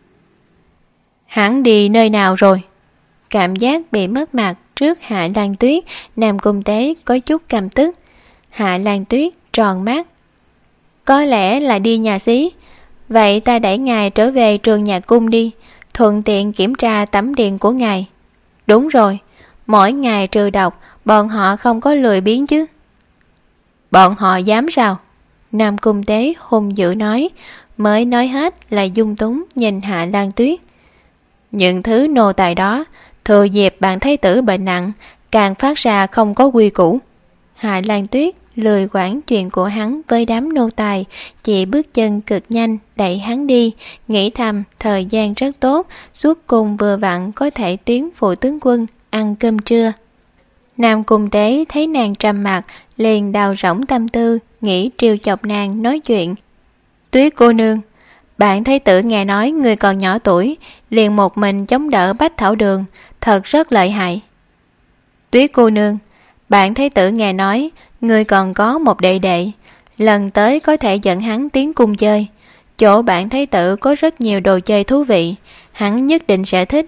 Hắn đi nơi nào rồi? Cảm giác bị mất mặt trước Hạ Lan Tuyết, Nam Cung Tế có chút căm tức. Hạ Lan Tuyết tròn mắt. Có lẽ là đi nhà xí. Vậy ta đẩy ngài trở về trường nhà cung đi, thuận tiện kiểm tra tẩm điện của ngài. Đúng rồi, mỗi ngày trừ độc, bọn họ không có lười biếng chứ? Bọn họ dám sao? Nam Cung Tế hung dữ nói, mới nói hết là dung túng nhìn Hạ Lan Tuyết. Những thứ nô tài đó thừa dịp bạn thái tử bệnh nặng, càng phát ra không có quy củ. Hạ Lan Tuyết lười quản chuyện của hắn với đám nô tài, chỉ bước chân cực nhanh đẩy hắn đi, nghĩ thầm thời gian rất tốt, suốt cùng vừa vặn có thể tiến phụ tướng quân ăn cơm trưa. Nam Cung Tế thấy nàng trầm mặt, liền đào rỗng tâm tư, nghĩ trêu chọc nàng nói chuyện. Tuyết cô nương, bạn thái tử nghe nói người còn nhỏ tuổi, liền một mình chống đỡ Bách Thảo Đường, thật rất lợi hại. Tuyết cô nương, bạn thái tử nghe nói người còn có một đệ đệ, lần tới có thể dẫn hắn tiến cung chơi. Chỗ bạn thái tử có rất nhiều đồ chơi thú vị, hắn nhất định sẽ thích.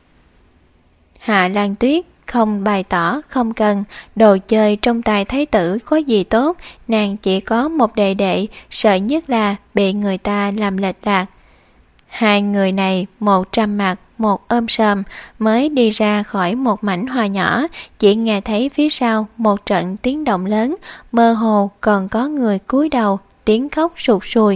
Hạ Lan Tuyết không bày tỏ không cần, đồ chơi trong tay thái tử có gì tốt, nàng chỉ có một đệ đệ, sợ nhất là bị người ta làm lệch lạc. Hai người này một trầm mặt một ôm sờm mới đi ra khỏi một mảnh hoa nhỏ, chỉ nghe thấy phía sau một trận tiếng động lớn, mơ hồ còn có người cúi đầu, tiếng khóc sụt sùi.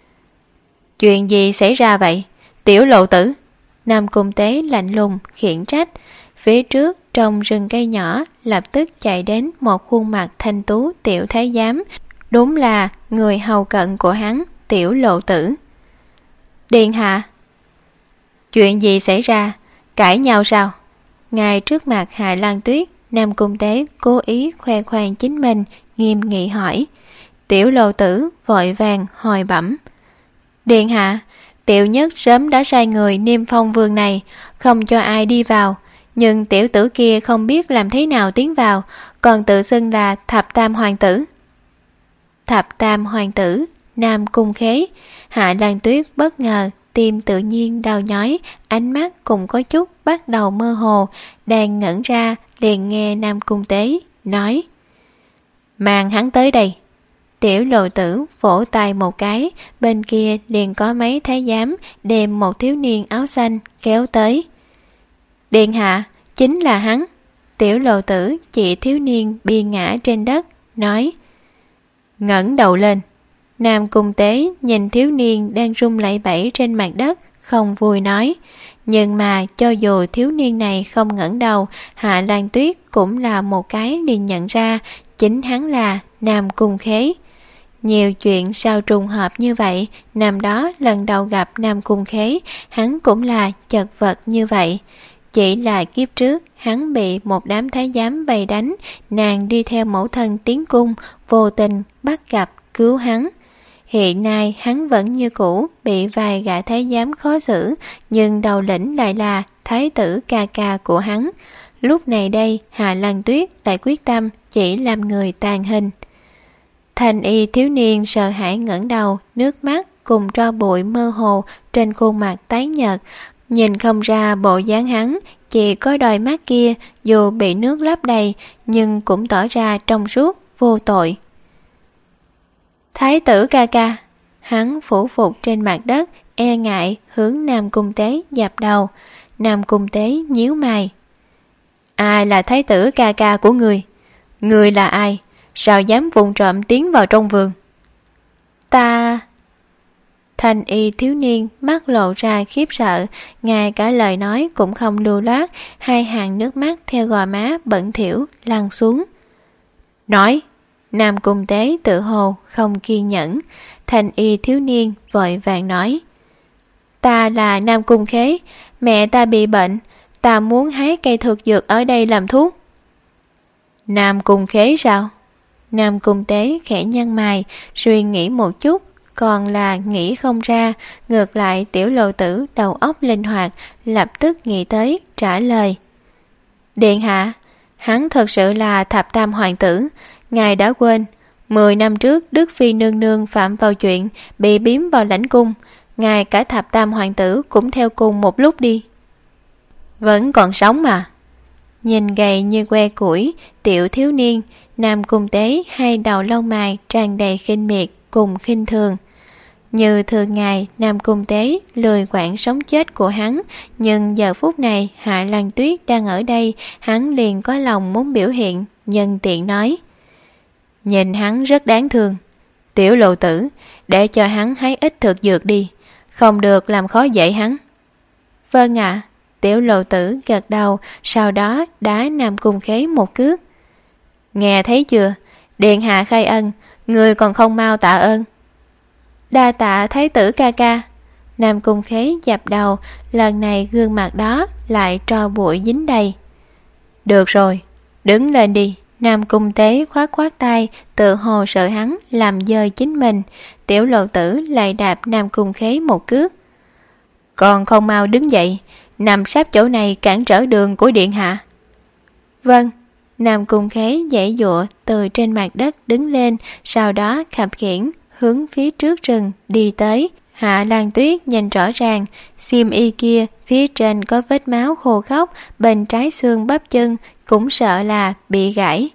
Chuyện gì xảy ra vậy? Tiểu Lộ Tử. Nam Cung Tế lạnh lùng khiển trách. Phía trước trong rừng cây nhỏ lập tức chạy đến một khuôn mặt thanh tú tiểu thái giám, đúng là người hầu cận của hắn, Tiểu Lộ Tử. Điện hạ. Chuyện gì xảy ra? Cãi nhau sao? Ngay trước mặt Hạ Lan Tuyết, Nam Cung Tế cố ý khoe khoang chính mình, nghiêm nghị hỏi. Tiểu Lộ Tử vội vàng hồi bẩm. Điện hạ, Tiểu Nhất sớm đã sai người niêm phong vườn này, không cho ai đi vào, nhưng tiểu tử kia không biết làm thế nào tiến vào, còn tự xưng là Thập Tam Hoàng tử. Thập Tam Hoàng tử, Nam Cung Khế. Hạ Lan Tuyết bất ngờ, tim tự nhiên đau nhói, ánh mắt cũng có chút bắt đầu mơ hồ, đang ngẩn ra liền nghe Nam Cung Tế nói. Mang hắn tới đây. Tiểu Lộ Tử vỗ tay một cái, bên kia liền có mấy thái giám đem một thiếu niên áo xanh kéo tới. Điện hạ, chính là hắn. Tiểu Lộ Tử chỉ thiếu niên bị ngã trên đất, nói. Ngẩng đầu lên. Nam Cung Tế nhìn thiếu niên đang rung lẩy bẩy trên mặt đất, không vui nói. Nhưng mà cho dù thiếu niên này không ngẩng đầu, Hạ Lan Tuyết cũng là một cái liền nhận ra chính hắn là Nam Cung Khế. Nhiều chuyện sao trùng hợp như vậy, năm đó lần đầu gặp Nam Cung Khế, hắn cũng là chật vật như vậy. Chỉ là kiếp trước hắn bị một đám thái giám vây đánh, nàng đi theo mẫu thân tiến cung, vô tình bắt gặp cứu hắn. Hiện nay hắn vẫn như cũ bị vài gã thái giám khó xử, nhưng đầu lĩnh lại là thái tử ca ca của hắn. Lúc này đây Hạ Lan Tuyết lại quyết tâm chỉ làm người tàn hình. Thanh y thiếu niên sợ hãi ngẩng đầu, nước mắt cùng tro bụi mơ hồ trên khuôn mặt tái nhợt, nhìn không ra bộ dáng hắn, chỉ có đôi mắt kia dù bị nước lấp đầy nhưng cũng tỏ ra trong suốt vô tội. Thái tử ca ca. Hắn phủ phục trên mặt đất, e ngại hướng Nam Cung Tế dập đầu. Nam Cung Tế nhíu mày. Ai là thái tử ca ca của người? Người là ai? Sao dám vụng trộm tiến vào trong vườn? Ta... Thanh y thiếu niên mắt lộ ra khiếp sợ, ngay cả lời nói cũng không lưu loát, hai hàng nước mắt theo gò má bẩn thỉu lăn xuống. Nói. Nam Cung Tế tự hồ không kiên nhẫn. Thanh y thiếu niên vội vàng nói. Ta là Nam Cung Khế, mẹ ta bị bệnh, ta muốn hái cây thực dược ở đây làm thuốc. Nam Cung Khế sao? Nam Cung Tế khẽ nhăn mày, suy nghĩ một chút, còn là nghĩ không ra. Ngược lại tiểu lộ tử đầu óc linh hoạt, lập tức nghĩ tới trả lời. Điện hạ, hắn thật sự là thập tam hoàng tử. Ngài đã quên, mười năm trước Đức Phi nương nương phạm vào chuyện bị biếm vào lãnh cung, ngài cả thập tam hoàng tử cũng theo cùng một lúc đi. Vẫn còn sống mà. Nhìn gầy như que củi tiểu thiếu niên, Nam Cung Tế hai đầu lông mày tràn đầy khinh miệt cùng khinh thường. Như thường ngày Nam Cung Tế lười quản sống chết của hắn, nhưng giờ phút này Hạ Lan Tuyết đang ở đây, hắn liền có lòng muốn biểu hiện, nhân tiện nói. Nhìn hắn rất đáng thương. Tiểu lộ tử, để cho hắn hái ít thực dược đi, không được làm khó dễ hắn. Vâng ạ. À. Tiểu lộ tử gật đầu, sau đó đá Nam Cung Khế một cước. Nghe thấy chưa? Điện hạ khai ân, người còn không mau tạ ơn. Đa tạ thái tử ca ca. Nam Cung Khế dập đầu, lần này gương mặt đó lại tro bụi dính đầy. Được rồi, đứng lên đi. Nam Cung Tế khoát khoát tay, tự hồ sợ hắn làm dơi chính mình. Tiểu lộ tử lại đạp Nam Cung Khế một cước. Còn không mau đứng dậy, nằm sát chỗ này cản trở đường của điện hạ. Vâng. Nam Cung Khế giãy giụa từ trên mặt đất đứng lên, sau đó khập khiễng hướng phía trước rừng đi tới. Hạ Lan Tuyết nhìn rõ ràng, xiêm y kia phía trên có vết máu khô khốc, bên trái xương bắp chân cũng sợ là bị gãy.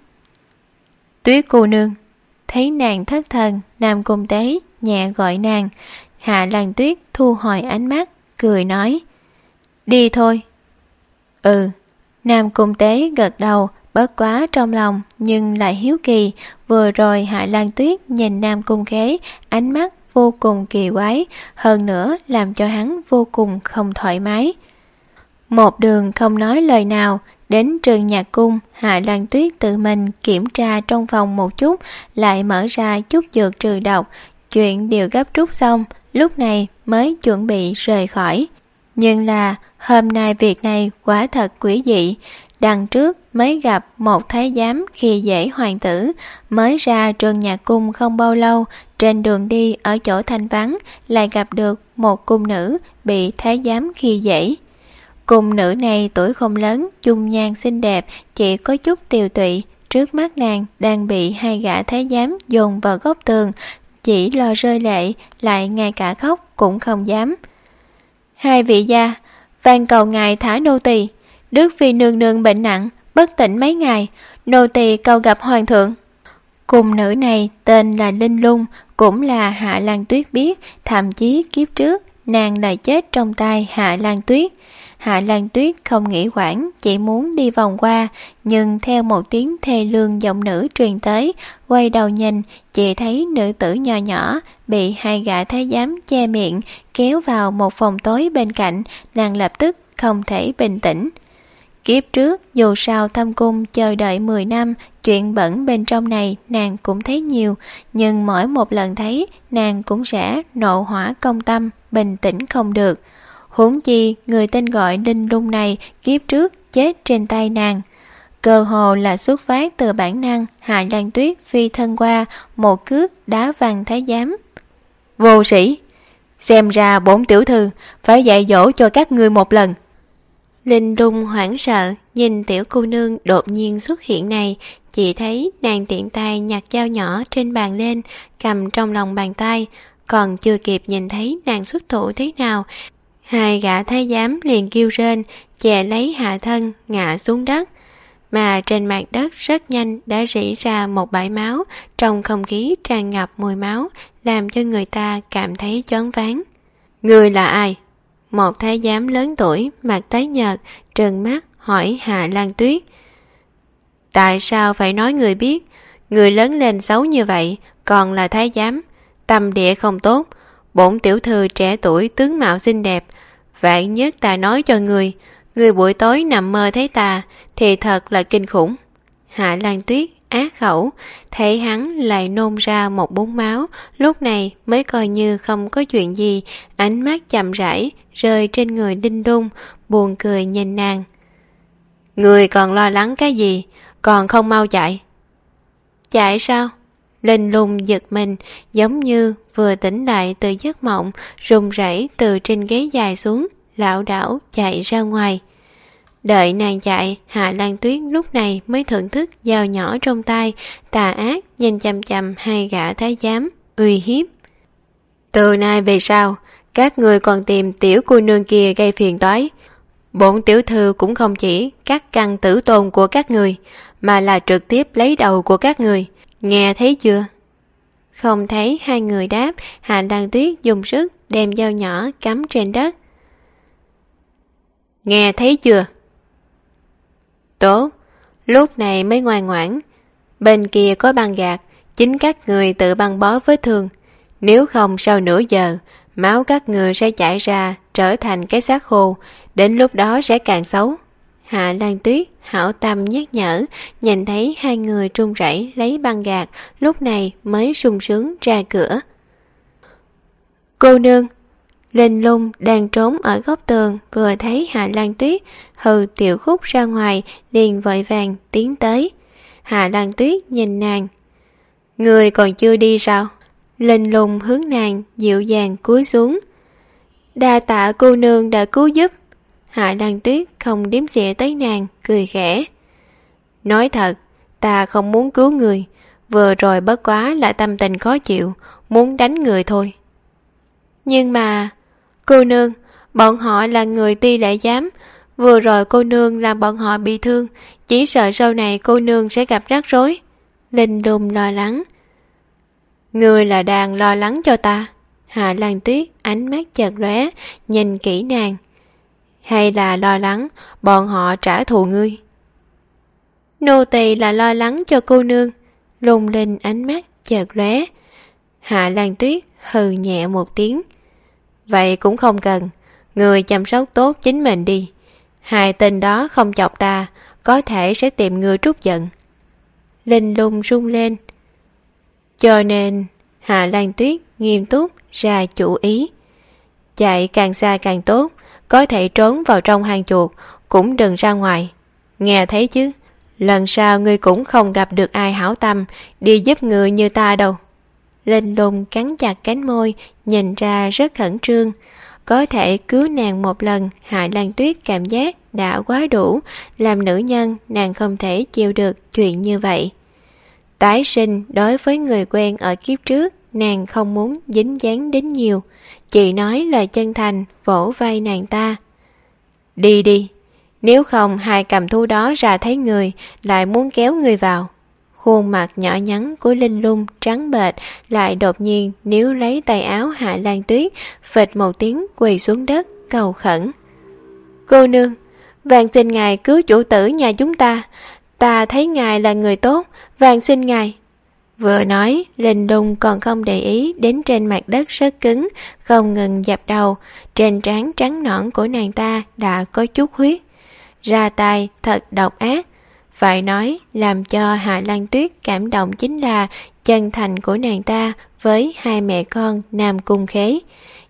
Tuyết cô nương. Thấy nàng thất thần, Nam Cung Tế nhẹ gọi nàng. Hạ Lan Tuyết thu hồi ánh mắt, cười nói. Đi thôi. Ừ. Nam Cung Tế gật đầu, bất quá trong lòng nhưng lại hiếu kỳ. Vừa rồi Hạ Lan Tuyết nhìn Nam Cung Khế, ánh mắt vô cùng kỳ quái, hơn nữa làm cho hắn vô cùng không thoải mái. Một đường không nói lời nào, đến trường nhạc cung, Hạ Lan Tuyết tự mình kiểm tra trong phòng một chút, lại mở ra chút dược trừ độc, chuyện đều gấp rút xong, lúc này mới chuẩn bị rời khỏi. Nhưng là hôm nay việc này quả thật quỷ dị. Đằng trước mới gặp một thái giám khi dễ hoàng tử, mới ra trường nhạc cung không bao lâu, trên đường đi ở chỗ thanh vắng lại gặp được một cung nữ bị thái giám khi dễ. Cung nữ này tuổi không lớn, dung nhan xinh đẹp, chỉ có chút tiều tụy. Trước mắt nàng đang bị hai gã thái giám dồn vào góc tường, chỉ lo rơi lệ, lại ngay cả khóc cũng không dám. Hai vị gia, van cầu ngài thả nô tỳ. Đức Phi nương nương bệnh nặng, bất tỉnh mấy ngày, nô tỳ cầu gặp hoàng thượng. Cung nữ này tên là Linh Lung, cũng là Hạ Lan Tuyết biết, thậm chí kiếp trước nàng đã chết trong tay Hạ Lan Tuyết. Hạ Lan Tuyết không nghĩ quản, chỉ muốn đi vòng qua, nhưng theo một tiếng thê lương giọng nữ truyền tới, quay đầu nhìn, chỉ thấy nữ tử nhỏ nhỏ bị hai gã thái giám che miệng kéo vào một phòng tối bên cạnh, nàng lập tức không thể bình tĩnh. Kiếp trước dù sao thâm cung chờ đợi mười năm, chuyện bẩn bên trong này nàng cũng thấy nhiều, nhưng mỗi một lần thấy nàng cũng sẽ nộ hỏa công tâm, bình tĩnh không được. Huống chi người tên gọi Linh Lung này kiếp trước chết trên tay nàng. Cơ hồ là xuất phát từ bản năng, Hạ Lan Tuyết phi thân qua, một cước đá văng thái giám. Vô sĩ! Xem ra bổn tiểu thư phải dạy dỗ cho các ngươi một lần. Linh Lung hoảng sợ nhìn tiểu cô nương đột nhiên xuất hiện này, chỉ thấy nàng tiện tay nhặt dao nhỏ trên bàn lên, cầm trong lòng bàn tay, còn chưa kịp nhìn thấy nàng xuất thủ thế nào, hai gã thái giám liền kêu rên, chè lấy hạ thân ngã xuống đất. Mà trên mặt đất rất nhanh đã rỉ ra một bãi máu, trong không khí tràn ngập mùi máu, làm cho người ta cảm thấy choáng váng. Người là ai? Một thái giám lớn tuổi, mặt tái nhợt, trừng mắt hỏi Hạ Lan Tuyết. Tại sao phải nói người biết? Người lớn lên xấu như vậy, còn là thái giám, tâm địa không tốt. Bổn tiểu thư trẻ tuổi tướng mạo xinh đẹp, vạn nhất ta nói cho người, người buổi tối nằm mơ thấy ta thì thật là kinh khủng. Hạ Lan Tuyết ác khẩu, thấy hắn lại nôn ra một búng máu, lúc này mới coi như không có chuyện gì, ánh mắt chậm rãi rơi trên người Đinh Đung, buồn cười nhìn nàng. Người còn lo lắng cái gì, còn không mau chạy. Chạy sao? Linh Lung giật mình, giống như vừa tỉnh lại từ giấc mộng, run rẩy từ trên ghế dài xuống, lảo đảo chạy ra ngoài. Đợi nàng chạy, Hạ Lan Tuyết lúc này mới thưởng thức dao nhỏ trong tay, tà ác nhìn chằm chằm hai gã thái giám, uy hiếp. Từ nay về sau, các người còn tìm tiểu cô nương kia gây phiền toái. Bổn tiểu thư cũng không chỉ cắt căn tử tôn của các người, mà là trực tiếp lấy đầu của các người. Nghe thấy chưa? Không thấy hai người đáp, Hạ Lan Tuyết dùng sức đem dao nhỏ cắm trên đất. Nghe thấy chưa? Tốt, lúc này mới ngoan ngoãn. Bên kia có băng gạc, chính các người tự băng bó vết thương. Nếu không sau nửa giờ, máu các người sẽ chảy ra, trở thành cái xác khô, đến lúc đó sẽ càng xấu. Hạ Lan Tuyết hảo tâm nhắc nhở, nhìn thấy hai người trung rẩy lấy băng gạc, lúc này mới sung sướng ra cửa. Cô nương! Linh Lung đang trốn ở góc tường, vừa thấy Hạ Lan Tuyết hừ tiểu khúc ra ngoài, liền vội vàng tiến tới. Hạ Lan Tuyết nhìn nàng. Người còn chưa đi sao? Linh Lung hướng nàng dịu dàng cúi xuống. Đa tạ cô nương đã cứu giúp. Hạ Lan Tuyết không đếm xỉa tới nàng, cười khẽ. Nói thật, ta không muốn cứu người, vừa rồi bất quá là tâm tình khó chịu, muốn đánh người thôi. Nhưng mà... Cô nương, bọn họ là người Ti Lễ Giám, vừa rồi cô nương làm bọn họ bị thương, chỉ sợ sau này cô nương sẽ gặp rắc rối. Linh Lung lo lắng. Người là đang lo lắng cho ta? Hạ Lan Tuyết ánh mắt chợt lóe, nhìn kỹ nàng. Hay là lo lắng bọn họ trả thù ngươi? Nô tỳ là lo lắng cho cô nương. Lung Linh ánh mắt chợt lóe. Hạ Lan Tuyết hừ nhẹ một tiếng. Vậy cũng không cần, người chăm sóc tốt chính mình đi. Hai tên đó không chọc ta, có thể sẽ tìm người trút giận. Linh Lung rung lên. Cho nên Hạ Lan Tuyết nghiêm túc ra chủ ý. Chạy càng xa càng tốt, có thể trốn vào trong hang chuột, cũng đừng ra ngoài. Nghe thấy chứ, lần sau ngươi cũng không gặp được ai hảo tâm đi giúp người như ta đâu. Linh Lung cắn chặt cánh môi, nhìn ra rất khẩn trương. Có thể cứu nàng một lần, Hạ Lan Tuyết cảm giác đã quá đủ. Làm nữ nhân, nàng không thể chịu được chuyện như vậy. Tái sinh đối với người quen ở kiếp trước, nàng không muốn dính dáng đến nhiều. Chị nói lời chân thành, vỗ vai nàng ta. Đi đi, nếu không hai cầm thú đó ra thấy người, lại muốn kéo người vào. Khuôn mặt nhỏ nhắn của Linh Lung trắng bệch, lại đột nhiên níu lấy tay áo Hạ Lan Tuyết, phịch một tiếng quỳ xuống đất, cầu khẩn. Cô nương, van xin ngài cứu chủ tử nhà chúng ta. Ta thấy ngài là người tốt, van xin ngài. Vừa nói, Linh Lung còn không để ý đến trên mặt đất rất cứng, không ngừng dập đầu. Trên trán trắng nõn của nàng ta đã có chút huyết. Ra tay thật độc ác. Phải nói, làm cho Hạ Lan Tuyết cảm động chính là chân thành của nàng ta với hai mẹ con Nam Cung Khế.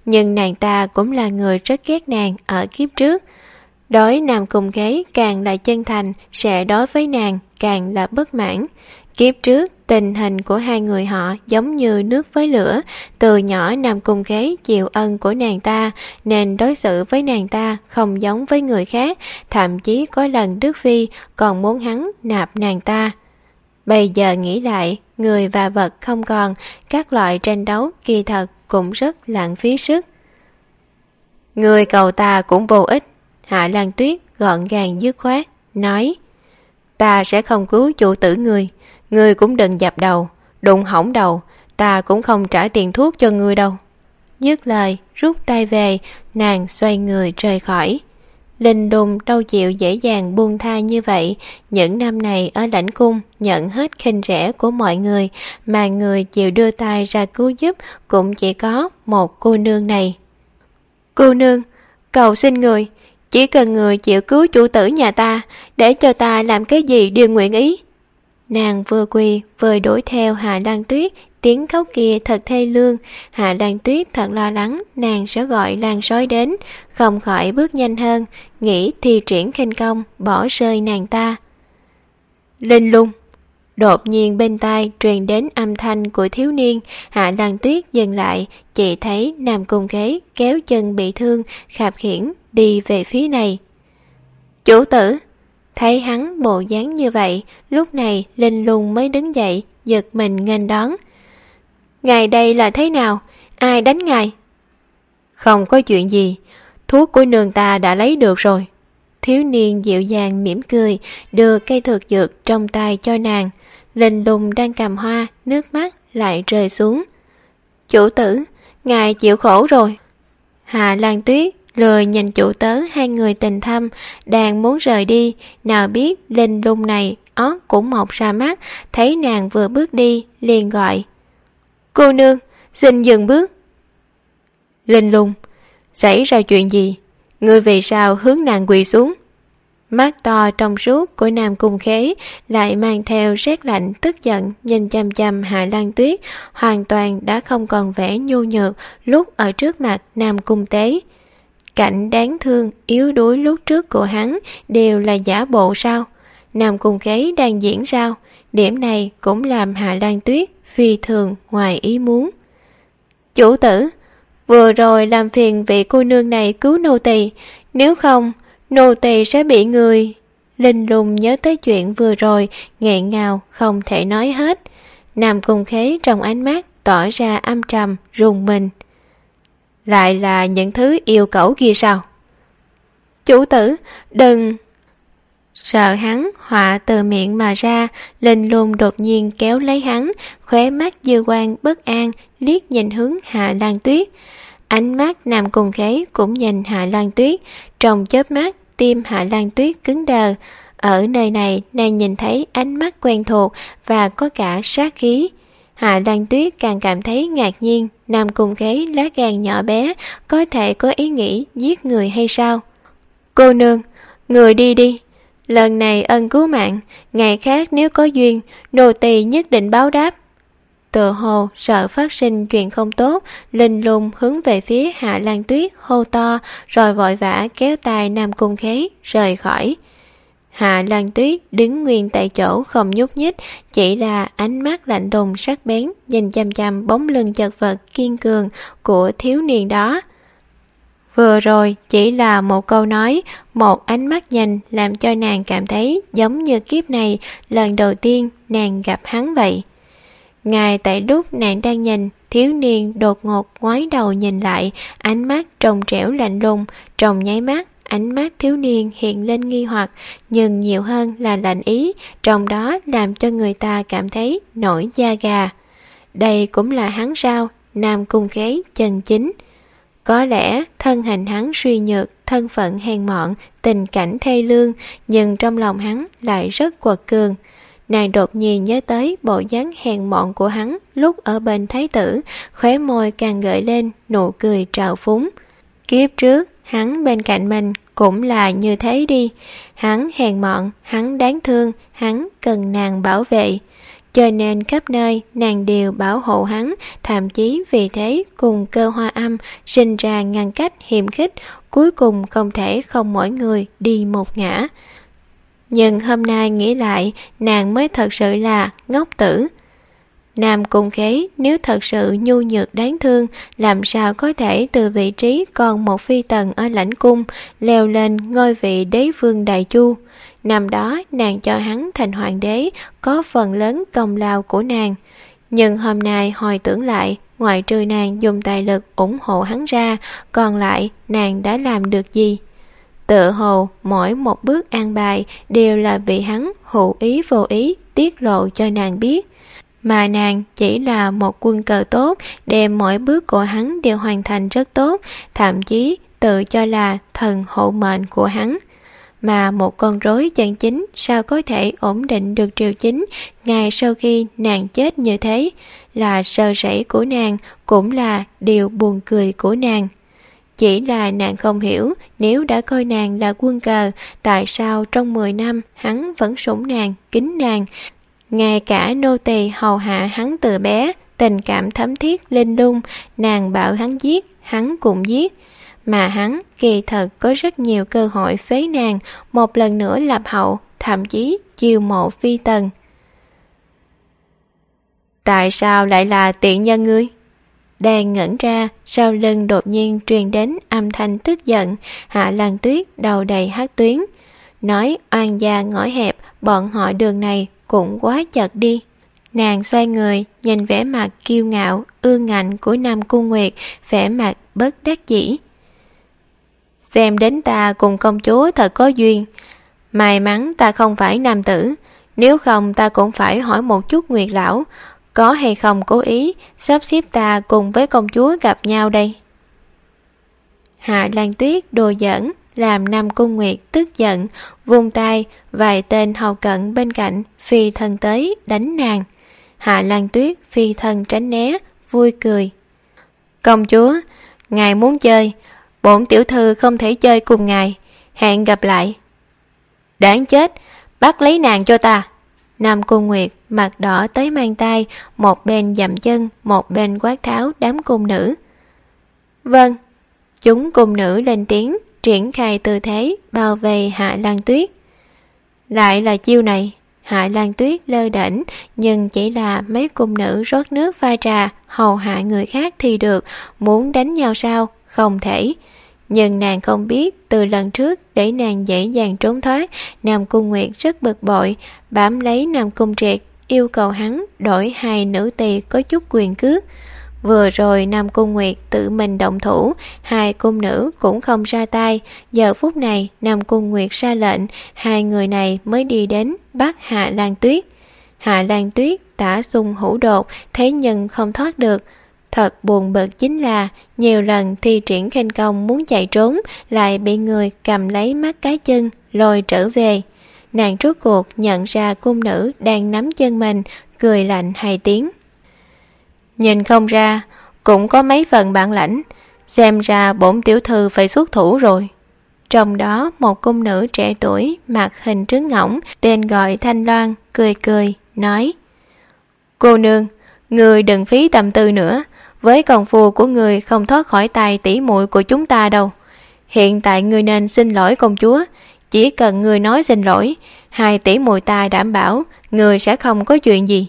nhưng nàng ta cũng là người rất ghét nàng ở kiếp trước. Đối Nam Cung Khế càng là chân thành, sẽ đối với nàng càng là bất mãn. Kiếp trước, tình hình của hai người họ giống như nước với lửa. Từ nhỏ Nam Cung Khế chịu ân của nàng ta, nên đối xử với nàng ta không giống với người khác. Thậm chí có lần Đức Phi còn muốn hắn nạp nàng ta. Bây giờ nghĩ lại, người và vật không còn, các loại tranh đấu kỳ thật cũng rất lãng phí sức. Người cầu ta cũng vô ích. Hạ Lan Tuyết gọn gàng dứt khoát, nói: ta sẽ không cứu chủ tử người. Ngươi cũng đừng dập đầu, đụng hỏng đầu, ta cũng không trả tiền thuốc cho ngươi đâu. Dứt lời, rút tay về, nàng xoay người rời khỏi. Linh Lung đâu chịu dễ dàng buông tha như vậy. Những năm này ở lãnh cung nhận hết khinh rẻ của mọi người, mà người chịu đưa tay ra cứu giúp cũng chỉ có một cô nương này. Cô nương, cầu xin người, chỉ cần người chịu cứu chủ tử nhà ta, để cho ta làm cái gì đều nguyện ý. Nàng vừa quỳ vừa đuổi theo Hạ Lan Tuyết, tiếng khóc kia thật thê lương. Hạ Lan Tuyết thật lo lắng nàng sẽ gọi Lan Sói đến, không khỏi bước nhanh hơn, nghĩ thi triển khinh công bỏ rơi nàng ta. Linh Lung. Đột nhiên bên tai truyền đến âm thanh của thiếu niên. Hạ Lan Tuyết dừng lại, chỉ thấy Nam Cung Khế kéo chân bị thương, khạp khiễng đi về phía này. Chủ tử. Thấy hắn bộ dáng như vậy, lúc này Linh Lung mới đứng dậy, giật mình nghênh đón. Ngài đây là thế nào? Ai đánh ngài? Không có chuyện gì, thuốc của nương ta đã lấy được rồi. Thiếu niên dịu dàng mỉm cười, đưa cây thực dược trong tay cho nàng. Linh Lung đang cầm hoa, nước mắt lại rơi xuống. Chủ tử, ngài chịu khổ rồi. Hạ Lan Tuyết lười nhìn chủ tớ hai người tình thâm, đang muốn rời đi, nào biết Linh Lung này ót cũng mọc ra mắt, thấy nàng vừa bước đi, liền gọi. Cô nương, xin dừng bước. Linh Lung, xảy ra chuyện gì? Ngươi vì sao hướng nàng quỳ xuống? Mắt to trong suốt của Nam Cung Khế lại mang theo rét lạnh tức giận, nhìn chăm chăm Hạ Lan Tuyết, hoàn toàn đã không còn vẻ nhu nhược lúc ở trước mặt Nam Cung Tế. Cảnh đáng thương, yếu đuối lúc trước của hắn đều là giả bộ sao? Nam Cung Khế đang diễn sao? Điểm này cũng làm Hạ Lan Tuyết phi thường ngoài ý muốn. Chủ tử, vừa rồi làm phiền vị cô nương này cứu nô tỳ, nếu không, nô tỳ sẽ bị người... Linh Lung nhớ tới chuyện vừa rồi, nghẹn ngào không thể nói hết. Nam Cung Khế trong ánh mắt tỏ ra âm trầm, rùng mình. Lại là những thứ yêu cẩu kia sao? Chủ tử, đừng... Sợ hắn họa từ miệng mà ra, Linh Lung đột nhiên kéo lấy hắn, khóe mắt dư quan bất an, liếc nhìn hướng Hạ Lan Tuyết. Ánh mắt Nam Cung Khế cũng nhìn Hạ Lan Tuyết, trong chớp mắt tim Hạ Lan Tuyết cứng đờ. Ở nơi này nàng nhìn thấy ánh mắt quen thuộc và có cả sát khí. Hạ Lan Tuyết càng cảm thấy ngạc nhiên, Nam Cung Khế lá gan nhỏ bé có thể có ý nghĩ giết người hay sao? Cô nương, người đi đi. Lần này ân cứu mạng, ngày khác nếu có duyên, nô tỳ nhất định báo đáp. Tự hồ sợ phát sinh chuyện không tốt, Linh Lung hướng về phía Hạ Lan Tuyết hô to, rồi vội vã kéo tay Nam Cung Khế rời khỏi. Hạ Lan Tuyết đứng nguyên tại chỗ không nhúc nhích, chỉ là ánh mắt lạnh lùng sắc bén nhìn chăm chăm bóng lưng chật vật kiên cường của thiếu niên đó. Vừa rồi chỉ là một câu nói, một ánh mắt nhìn làm cho nàng cảm thấy giống như kiếp này lần đầu tiên nàng gặp hắn vậy. Ngay tại lúc nàng đang nhìn, thiếu niên đột ngột ngoái đầu nhìn lại, ánh mắt trong trẻo lạnh lùng, trong nháy mắt ánh mắt thiếu niên hiện lên nghi hoặc, nhưng nhiều hơn là lạnh ý, trong đó làm cho người ta cảm thấy nổi da gà. Đây cũng là hắn sao? Nam Cung Khế chân chính. Có lẽ thân hình hắn suy nhược, thân phận hèn mọn, tình cảnh thê lương, nhưng trong lòng hắn lại rất quật cường. Nàng đột nhiên nhớ tới bộ dáng hèn mọn của hắn lúc ở bên thái tử, khóe môi càng gợi lên nụ cười trào phúng. Kiếp trước, hắn bên cạnh mình cũng là như thế đi. Hắn hèn mọn, hắn đáng thương, hắn cần nàng bảo vệ. cho nên khắp nơi nàng đều bảo hộ hắn, thậm chí vì thế cùng Cơ Hoa Âm sinh ra ngăn cách hiềm khích, cuối cùng không thể không mỗi người đi một ngã. Nhưng hôm nay nghĩ lại, nàng mới thật sự là ngốc tử. Nam Cung Khế nếu thật sự nhu nhược đáng thương, làm sao có thể từ vị trí còn một phi tần ở lãnh cung leo lên ngôi vị đế vương Đại Chu. Năm đó nàng cho hắn thành hoàng đế, có phần lớn công lao của nàng. Nhưng hôm nay hồi tưởng lại, ngoại trừ nàng dùng tài lực ủng hộ hắn ra, còn lại nàng đã làm được gì? Tự hồ mỗi một bước an bài đều là bị hắn hữu ý vô ý tiết lộ cho nàng biết. Mà nàng chỉ là một quân cờ tốt, đem mỗi bước của hắn đều hoàn thành rất tốt, thậm chí tự cho là thần hộ mệnh của hắn. Mà một con rối chân chính sao có thể ổn định được triều chính ngay sau khi nàng chết như thế, là sơ sẩy của nàng, cũng là điều buồn cười của nàng. Chỉ là nàng không hiểu, nếu đã coi nàng là quân cờ, tại sao trong mười năm hắn vẫn sủng nàng, kính nàng. Ngay cả nô tỳ hầu hạ hắn từ bé, tình cảm thấm thiết linh lung, nàng bảo hắn giết, hắn cũng giết. Mà hắn kỳ thật có rất nhiều cơ hội phế nàng, một lần nữa lập hậu, thậm chí chiêu mộ phi tần. Tại sao lại là tiện nhân ngươi? Đang ngẩn ra, sau lưng đột nhiên truyền đến âm thanh tức giận. Hạ Lan Tuyết đầu đầy hắc tuyến, nói oan gia ngõ hẹp, bọn họ đường này cũng quá chật đi. Nàng xoay người, nhìn vẻ mặt kiêu ngạo, ương ngạnh của Nam Cung Nguyệt, vẻ mặt bất đắc dĩ. Xem đến ta cùng công chúa thật có duyên. May mắn ta không phải nam tử, nếu không ta cũng phải hỏi một chút Nguyệt lão, có hay không cố ý sắp xếp ta cùng với công chúa gặp nhau đây. Hạ Lan Tuyết đùa giỡn, làm Nam Cung Nguyệt tức giận, vung tay, vài tên hầu cận bên cạnh phi thân tới đánh nàng. Hạ Lan Tuyết phi thân tránh né, vui cười. Công chúa, ngài muốn chơi, bổn tiểu thư không thể chơi cùng ngài, hẹn gặp lại. Đáng chết, bắt lấy nàng cho ta. Nam Cung Nguyệt mặt đỏ tới mang tay, một bên dậm chân, một bên quát tháo đám cung nữ. Vâng. Chúng cung nữ lên tiếng, triển khai tư thế bao vây Hạ Lan Tuyết. Lại là chiêu này. Hạ Lan Tuyết lơ đễnh, nhưng chỉ là mấy cung nữ rót nước pha trà, hầu hạ người khác thì được, muốn đánh nhau sao? Không thể. Nhưng nàng không biết, từ lần trước để nàng dễ dàng trốn thoát, Nam Cung Nguyệt rất bực bội, bám lấy Nam Cung Triệt, yêu cầu hắn đổi hai nữ tỳ có chút quyền cước. Vừa rồi Nam Cung Nguyệt tự mình động thủ, hai cung nữ cũng không ra tay. Giờ phút này Nam Cung Nguyệt ra lệnh, hai người này mới đi đến bắt Hạ Lan Tuyết. Hạ Lan Tuyết tả xung hữu đột, thế nhưng không thoát được. Thật buồn bực chính là nhiều lần thi triển khinh công muốn chạy trốn, lại bị người cầm lấy mắt cái chân lôi trở về. Nàng rốt cuộc nhận ra cung nữ đang nắm chân mình, cười lạnh hai tiếng. Nhìn không ra, cũng có mấy phần bản lãnh, xem ra bổn tiểu thư phải xuất thủ rồi. Trong đó một cung nữ trẻ tuổi mặt hình trứng ngỗng, tên gọi Thanh Loan, cười cười nói: Cô nương, người đừng phí tâm tư nữa, với công phu của người không thoát khỏi tay tỉ muội của chúng ta đâu. Hiện tại người nên xin lỗi công chúa, chỉ cần người nói xin lỗi, hai tỷ muội ta đảm bảo người sẽ không có chuyện gì.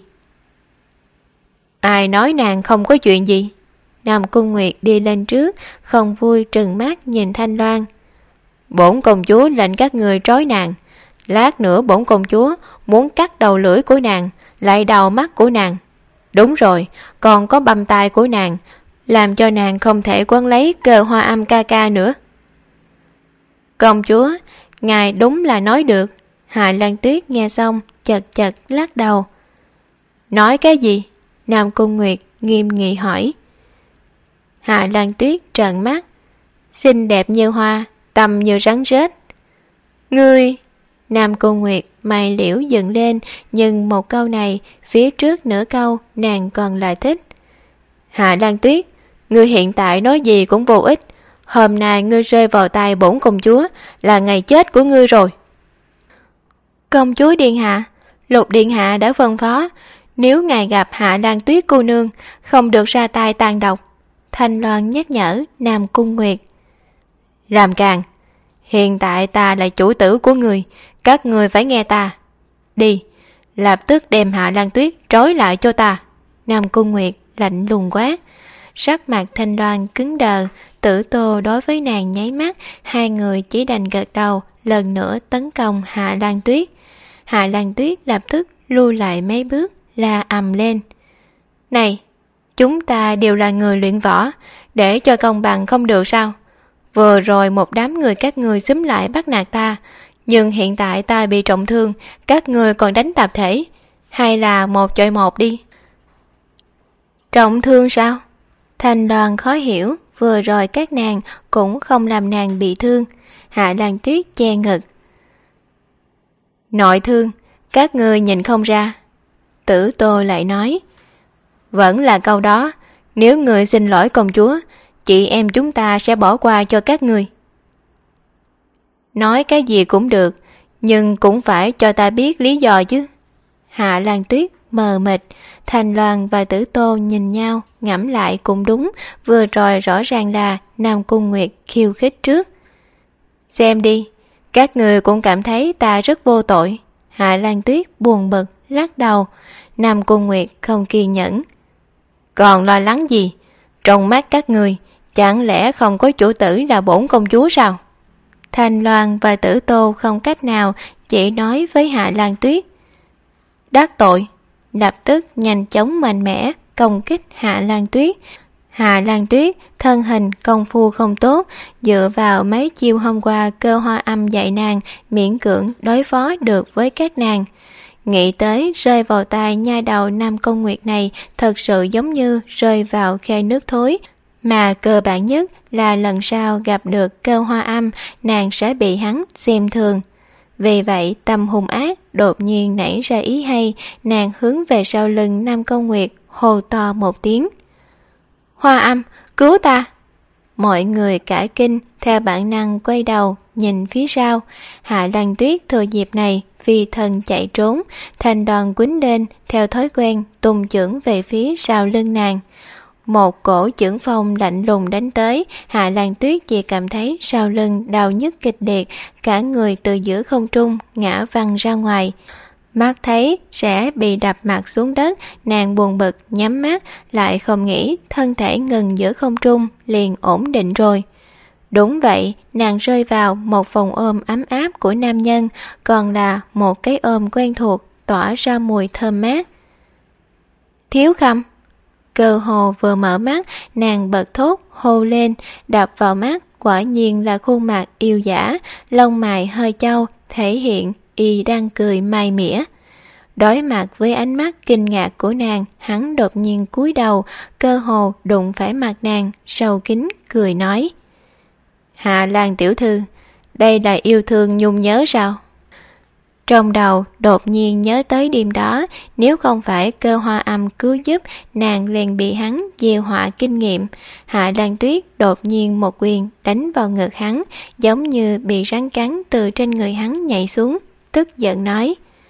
Ai nói nàng không có chuyện gì? Nam Cung Nguyệt đi lên trước, không vui trừng mắt nhìn Thanh Loan. Bổn công chúa lệnh các người trói nàng, lát nữa bổn công chúa muốn cắt đầu lưỡi của nàng, lại đầu mắt của nàng. Đúng rồi, còn có băm tay của nàng, làm cho nàng không thể quấn lấy Cơ Hoa Âm ca ca nữa. Công chúa, ngài đúng là nói được. Hạ Lan Tuyết nghe xong chật chật lắc đầu. Nói cái gì? Nam Cung Nguyệt nghiêm nghị hỏi. Hạ Lan Tuyết trợn mắt. Xinh đẹp như hoa, tầm như rắn rết. Ngươi... Nam Cung Nguyệt mày liễu dựng lên, nhưng một câu này phía trước nửa câu nàng còn lại thích. Hạ Lan Tuyết, ngươi hiện tại nói gì cũng vô ích. Hôm nay ngươi rơi vào tay bổn công chúa là ngày chết của ngươi rồi. Công chúa điện hạ, Lục điện hạ đã phân phó, Nếu ngài gặp Hạ Lan Tuyết cô nương, không được ra tay tàn độc. Thanh Loan nhắc nhở Nam Cung Nguyệt. Làm càng, hiện tại ta là chủ tử của người, các người phải nghe ta. Đi, lập tức đem Hạ Lan Tuyết trói lại cho ta. Nam Cung Nguyệt lạnh lùng quát. Sắc mặt Thanh Loan cứng đờ, Tử Tô đối với nàng nháy mắt, hai người chỉ đành gật đầu, lần nữa tấn công Hạ Lan Tuyết. Hạ Lan Tuyết lập tức lui lại mấy bước, la ầm lên. Này, chúng ta đều là người luyện võ, để cho công bằng không được sao? Vừa rồi một đám người các người xúm lại bắt nạt ta, nhưng hiện tại ta bị trọng thương, các người còn đánh tập thể, hay là một chọi một đi. Trọng thương sao? Thanh Loan khó hiểu, vừa rồi các nàng cũng không làm nàng bị thương. Hạ Lan Tuyết che ngực. Nội thương, các ngươi nhìn không ra. Tử Tô lại nói. Vẫn là câu đó, nếu người xin lỗi công chúa, chị em chúng ta sẽ bỏ qua cho các ngươi. Nói cái gì cũng được, nhưng cũng phải cho ta biết lý do chứ. Hạ Lan Tuyết mờ mịt. Thanh Loan và Tử Tô nhìn nhau, ngẫm lại cũng đúng, vừa rồi rõ ràng là Nam Cung Nguyệt khiêu khích trước. Xem đi, các người cũng cảm thấy ta rất vô tội. Hạ Lan Tuyết buồn bực lắc đầu. Nam Cung Nguyệt không kiên nhẫn. Còn lo lắng gì? Trong mắt các người, chẳng lẽ không có chủ tử là bổn công chúa sao? Thanh Loan và Tử Tô không cách nào, chỉ nói với Hạ Lan Tuyết. Đắc tội, lập tức nhanh chóng mạnh mẽ công kích Hạ Lan Tuyết. Hạ Lan Tuyết thân hình công phu không tốt, dựa vào mấy chiêu hôm qua Cơ Hoa Âm dạy nàng, miễn cưỡng đối phó được với các nàng. Nghĩ tới rơi vào tay nhai đầu Nam Cung Nguyệt này thật sự giống như rơi vào khe nước thối, mà cơ bản nhất là lần sau gặp được Cơ Hoa Âm, nàng sẽ bị hắn xem thường. Vì vậy tâm hung ác đột nhiên nảy ra ý hay, nàng hướng về sau lưng Nam Cung Nguyệt hô to một tiếng. Hoa Âm, cứu ta! Mọi người cả kinh, theo bản năng quay đầu nhìn phía sau. Hạ Lan Tuyết thừa dịp này phi thân chạy trốn, thành đoàn quýnh lên, theo thói quen tung chưởng về phía sau lưng nàng. Một cổ chưởng phong lạnh lùng đánh tới, Hạ Lan Tuyết chỉ cảm thấy sau lưng đau nhức kịch liệt, cả người từ giữa không trung ngã văng ra ngoài. Mắt thấy sẽ bị đập mặt xuống đất, nàng buồn bực nhắm mắt, lại không nghĩ thân thể ngừng giữa không trung liền ổn định rồi. Đúng vậy, nàng rơi vào một vòng ôm ấm áp của nam nhân, còn là một cái ôm quen thuộc, tỏa ra mùi thơm mát. Thiếu Khâm! Cơ hồ vừa mở mắt, nàng bật thốt hô lên, đập vào mắt quả nhiên là khuôn mặt yêu dã, lông mày hơi chau, thể hiện y đang cười mai mỉa. Đối mặt với ánh mắt kinh ngạc của nàng, hắn đột nhiên cúi đầu, cơ hồ đụng phải mặt nàng, sâu kín cười nói. Hạ Lan tiểu thư, đây là yêu thương nhung nhớ sao? Trong đầu đột nhiên nhớ tới đêm đó, nếu không phải Cơ Hoa Âm cứu giúp, nàng liền bị hắn gieo họa kinh nghiệm. Hạ Lan Tuyết đột nhiên một quyền đánh vào ngực hắn, giống như bị rắn cắn từ trên người hắn nhảy xuống, tức giận nói.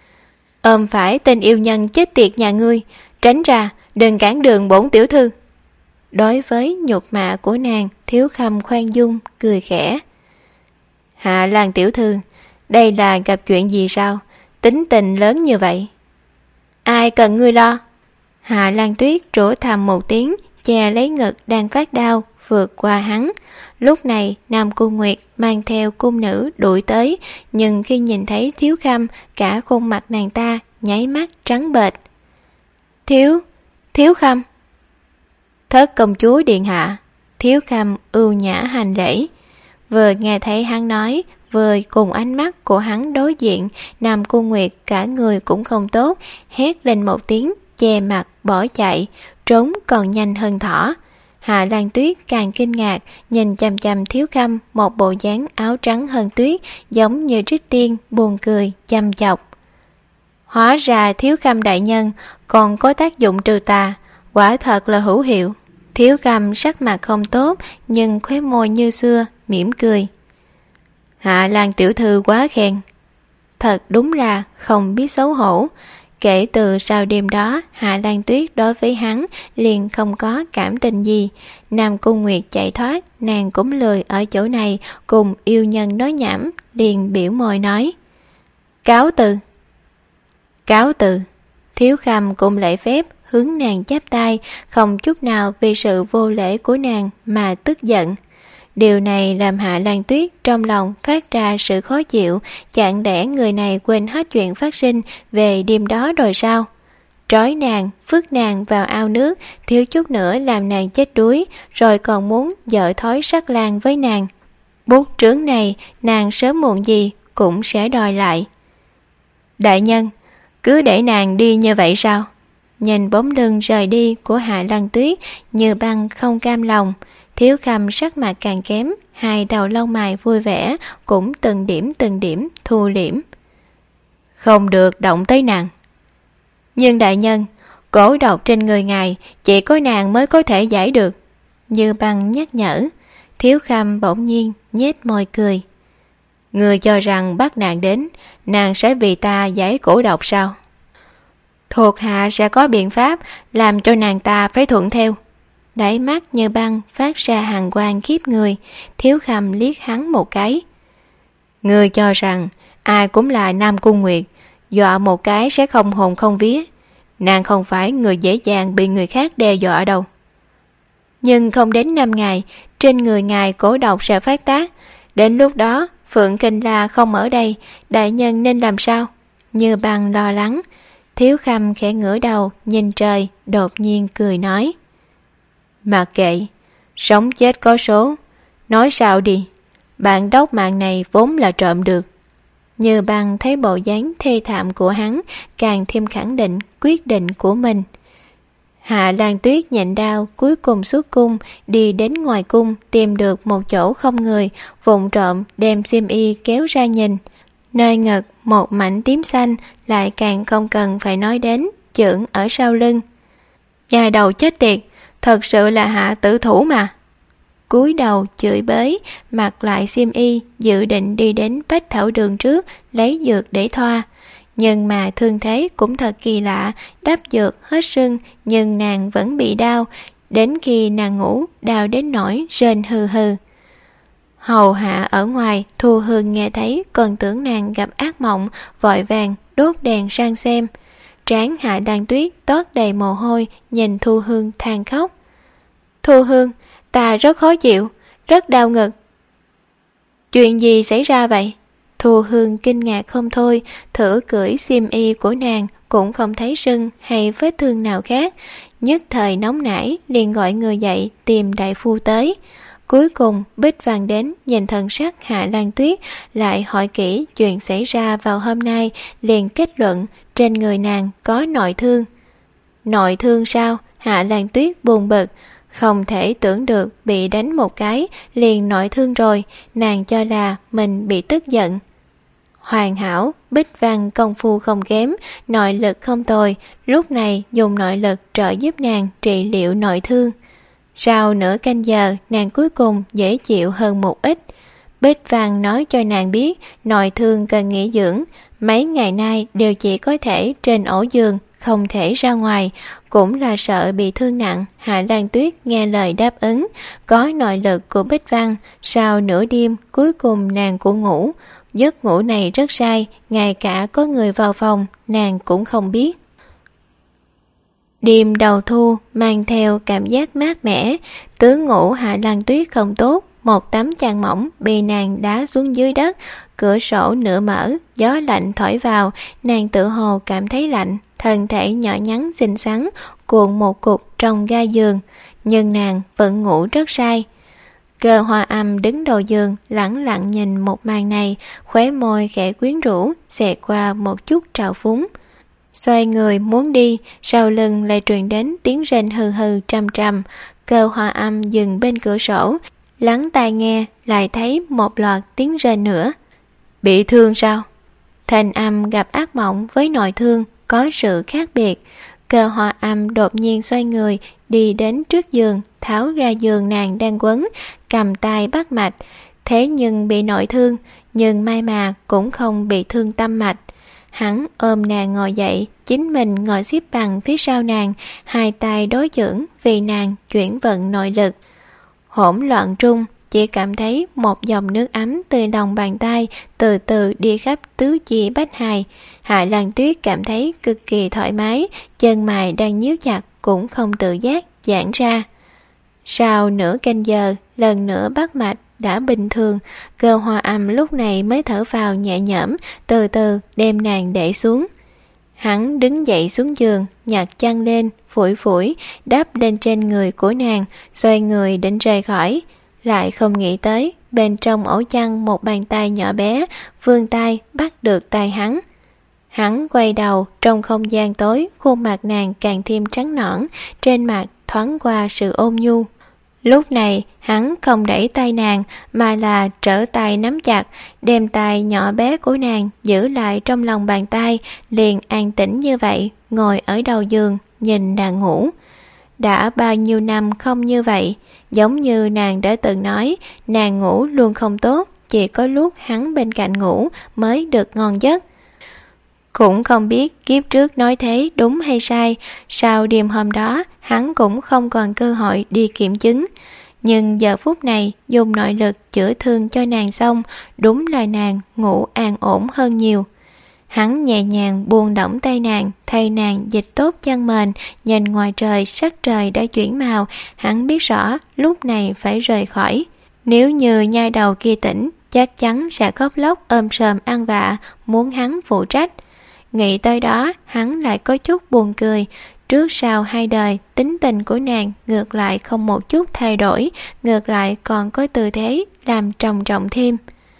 Ôm phải tên yêu nhân chết tiệt nhà ngươi, tránh ra, đừng cản đường bổn tiểu thư. Đối với nhục mạ của nàng, Thiếu Khâm khoan dung, cười khẽ. Hạ Lan tiểu thư, đây là gặp chuyện gì sao? Tính tình lớn như vậy. Ai cần ngươi lo? Hạ Lan Tuyết rủa thầm một tiếng, che lấy ngực đang phát đau, vượt qua hắn. Lúc này Nam Cung Nguyệt mang theo cung nữ đuổi tới, nhưng khi nhìn thấy Thiếu Khâm, cả khuôn mặt nàng ta nháy mắt trắng bệch. Thiếu, Thiếu Khâm! Thất công chúa điện hạ. Thiếu Khâm ưu nhã hành lễ. Vừa nghe thấy hắn nói, vừa cùng ánh mắt của hắn đối diện, Nam Cung Nguyệt cả người cũng không tốt, hét lên một tiếng, che mặt bỏ chạy, trốn còn nhanh hơn thỏ. Hạ Lan Tuyết càng kinh ngạc, nhìn chằm chằm Thiếu Khâm, một bộ dáng áo trắng hơn tuyết, giống như trích tiên, buồn cười, chăm chọc. Hóa ra Thiếu Khâm đại nhân còn có tác dụng trừ tà, quả thật là hữu hiệu. Thiếu Khâm sắc mặt không tốt, nhưng khóe môi như xưa, mỉm cười. Hạ Lan tiểu thư quá khen. Thật đúng là không biết xấu hổ. Kể từ sau đêm đó, Hạ Lan Tuyết đối với hắn liền không có cảm tình gì. Nam Cung Nguyệt chạy thoát, nàng cũng lười ở chỗ này cùng yêu nhân nói nhảm, liền biểu môi nói: Cáo từ. Cáo từ. Thiếu Khâm cũng lễ phép hướng nàng chắp tay, không chút nào vì sự vô lễ của nàng mà tức giận. Điều này làm Hạ Lan Tuyết trong lòng phát ra sự khó chịu, chẳng lẽ người này quên hết chuyện phát sinh về đêm đó rồi sao? Trói nàng, vứt nàng vào ao nước, thiếu chút nữa làm nàng chết đuối, rồi còn muốn dở thói sát lang với nàng. Bút trướng này, nàng sớm muộn gì cũng sẽ đòi lại. Đại nhân, cứ để nàng đi như vậy sao? Nhìn bóng lưng rời đi của Hạ Lan Tuyết, Như Băng không cam lòng. Thiếu Khâm sắc mặt càng kém, hai đầu lông mày vui vẻ cũng từng điểm từng điểm thu liễm. Không được động tới nàng. Nhưng đại nhân, cổ độc trên người ngài chỉ có nàng mới có thể giải được. Như Băng nhắc nhở. Thiếu Khâm bỗng nhiên nhếch môi cười. Người cho rằng bắt nàng đến, nàng sẽ vì ta giải cổ độc sao? Thuộc hạ sẽ có biện pháp làm cho nàng ta phải thuận theo. Đáy mắt Như Băng phát ra hàn quang khiếp người. Thiếu Khâm liếc hắn một cái. Ngươi cho rằng ai cũng là Nam Cung Nguyệt, dọa một cái sẽ không hồn không vía. Nàng không phải người dễ dàng bị người khác đe dọa đâu. Nhưng không đến năm ngày, trên người ngài cổ độc sẽ phát tác. Đến lúc đó Phượng Kinh La không ở đây, đại nhân nên làm sao? Như Băng lo lắng. Thiếu Khâm khẽ ngửa đầu nhìn trời, đột nhiên cười nói: Mặc kệ, sống chết có số. Nói sao đi, bạn đốc mạng này vốn là trộm được. Như Băng thấy bộ dáng thê thảm của hắn, càng thêm khẳng định quyết định của mình. Hạ Lan Tuyết nhịn đau cuối cùng xuất cung, đi đến ngoài cung tìm được một chỗ không người, vụng trộm đem xiêm y kéo ra nhìn. Nơi ngực một mảnh tím xanh, lại càng không cần phải nói đến chưởng ở sau lưng. Nhà đầu chết tiệt, thật sự là Hạ tử thủ mà. Cúi đầu chửi bới, mặc lại xiêm y, dự định đi đến Bách Thảo Đường trước lấy dược để thoa. Nhưng mà thương thế cũng thật kỳ lạ, đắp dược hết sưng nhưng nàng vẫn bị đau. Đến khi nàng ngủ, đau đến nỗi rên hừ hừ. Hầu hạ ở ngoài, Thu Hương nghe thấy còn tưởng nàng gặp ác mộng, vội vàng đốt đèn sang xem. Trán Hạ Lan Tuyết toát đầy mồ hôi, nhìn Thu Hương than khóc. Thu Hương, ta rất khó chịu, rất đau ngực. Chuyện gì xảy ra vậy? Thu Hương kinh ngạc không thôi, thử cưỡi xiêm y của nàng cũng không thấy sưng hay vết thương nào khác. Nhất thời nóng nảy liền gọi người dậy tìm đại phu tới. Cuối cùng Bích Văn đến nhìn thần sắc Hạ Lan Tuyết, lại hỏi kỹ chuyện xảy ra vào hôm nay, liền kết luận trên người nàng có nội thương. Nội thương sao? Hạ Lan Tuyết buồn bực, không thể tưởng được bị đánh một cái liền nội thương rồi, nàng cho là mình bị tức giận. Hoàn hảo, Bích Văn công phu không kém, nội lực không tồi, lúc này dùng nội lực trợ giúp nàng trị liệu nội thương. Sau nửa canh giờ, nàng cuối cùng dễ chịu hơn một ít. Bích Văn nói cho nàng biết nội thương cần nghỉ dưỡng, mấy ngày nay đều chỉ có thể trên ổ giường, không thể ra ngoài, cũng là sợ bị thương nặng. Hạ Lan Tuyết nghe lời đáp ứng, có nội lực của Bích Văn, sau nửa đêm cuối cùng nàng cũng ngủ. Giấc ngủ này rất sai, ngay cả có người vào phòng nàng cũng không biết. Đêm đầu thu mang theo cảm giác mát mẻ, tướng ngủ Hạ Lan Tuyết không tốt, một tấm chăn mỏng bị nàng đá xuống dưới đất, cửa sổ nửa mở, gió lạnh thổi vào, nàng tự hồ cảm thấy lạnh, thân thể nhỏ nhắn xinh xắn cuộn một cục trong ga giường, nhưng nàng vẫn ngủ rất say. Cơ Hoa Âm đứng đầu giường lẳng lặng nhìn một màn này, khóe môi khẽ quyến rũ xẹt qua một chút trào phúng. Xoay người muốn đi, sau lưng lại truyền đến tiếng rên hừ hừ trầm trầm. Cơ Hoa Âm dừng bên cửa sổ, lắng tai nghe, lại thấy một loạt tiếng rên nữa. Bị thương sao? Thanh âm gặp ác mộng với nội thương có sự khác biệt. Cơ Hoa Âm đột nhiên xoay người, đi đến trước giường, tháo ra giường nàng đang quấn, cầm tay bắt mạch. Thế nhưng bị nội thương, nhưng may mà cũng không bị thương tâm mạch. Hắn ôm nàng ngồi dậy, chính mình ngồi xếp bằng phía sau nàng, hai tay đối chưởng vì nàng chuyển vận nội lực. Hỗn loạn trung, chỉ cảm thấy một dòng nước ấm từ lòng bàn tay từ từ đi khắp tứ chi bách hài. Hạ Lan Tuyết cảm thấy cực kỳ thoải mái, chân mày đang nhíu chặt cũng không tự giác giãn ra. Sau nửa canh giờ, lần nữa bắt mạch đã bình thường, Cơ Hoa Âm lúc này mới thở vào nhẹ nhõm, từ từ đem nàng để xuống. Hắn đứng dậy xuống giường, nhặt chăn lên, phủi phủi, đắp lên trên người của nàng, xoay người định rời khỏi. Lại không nghĩ tới, bên trong ổ chăn một bàn tay nhỏ bé, vươn tay bắt được tay hắn. Hắn quay đầu, trong không gian tối, khuôn mặt nàng càng thêm trắng nõn, trên mặt thoáng qua sự ôn nhu. Lúc này, hắn không đẩy tay nàng, mà là trở tay nắm chặt, đem tay nhỏ bé của nàng giữ lại trong lòng bàn tay, liền an tĩnh như vậy, ngồi ở đầu giường, nhìn nàng ngủ. Đã bao nhiêu năm không như vậy, giống như nàng đã từng nói, nàng ngủ luôn không tốt, chỉ có lúc hắn bên cạnh ngủ mới được ngon giấc. Cũng không biết kiếp trước nói thế đúng hay sai, sau đêm hôm đó hắn cũng không còn cơ hội đi kiểm chứng. Nhưng giờ phút này dùng nội lực chữa thương cho nàng xong, đúng là nàng ngủ an ổn hơn nhiều. Hắn nhẹ nhàng buông lỏng tay nàng, thay nàng dịch tốt chăn mền, nhìn ngoài trời sắc trời đã chuyển màu, hắn biết rõ lúc này phải rời khỏi. Nếu như nhai đầu kia tỉnh, chắc chắn sẽ khóc lóc ôm sờm ăn vạ, muốn hắn phụ trách. Nghĩ tới đó, hắn lại có chút buồn cười. Trước sau hai đời, tính tình của nàng ngược lại không một chút thay đổi, ngược lại còn có tư thế làm trầm trọng thêm.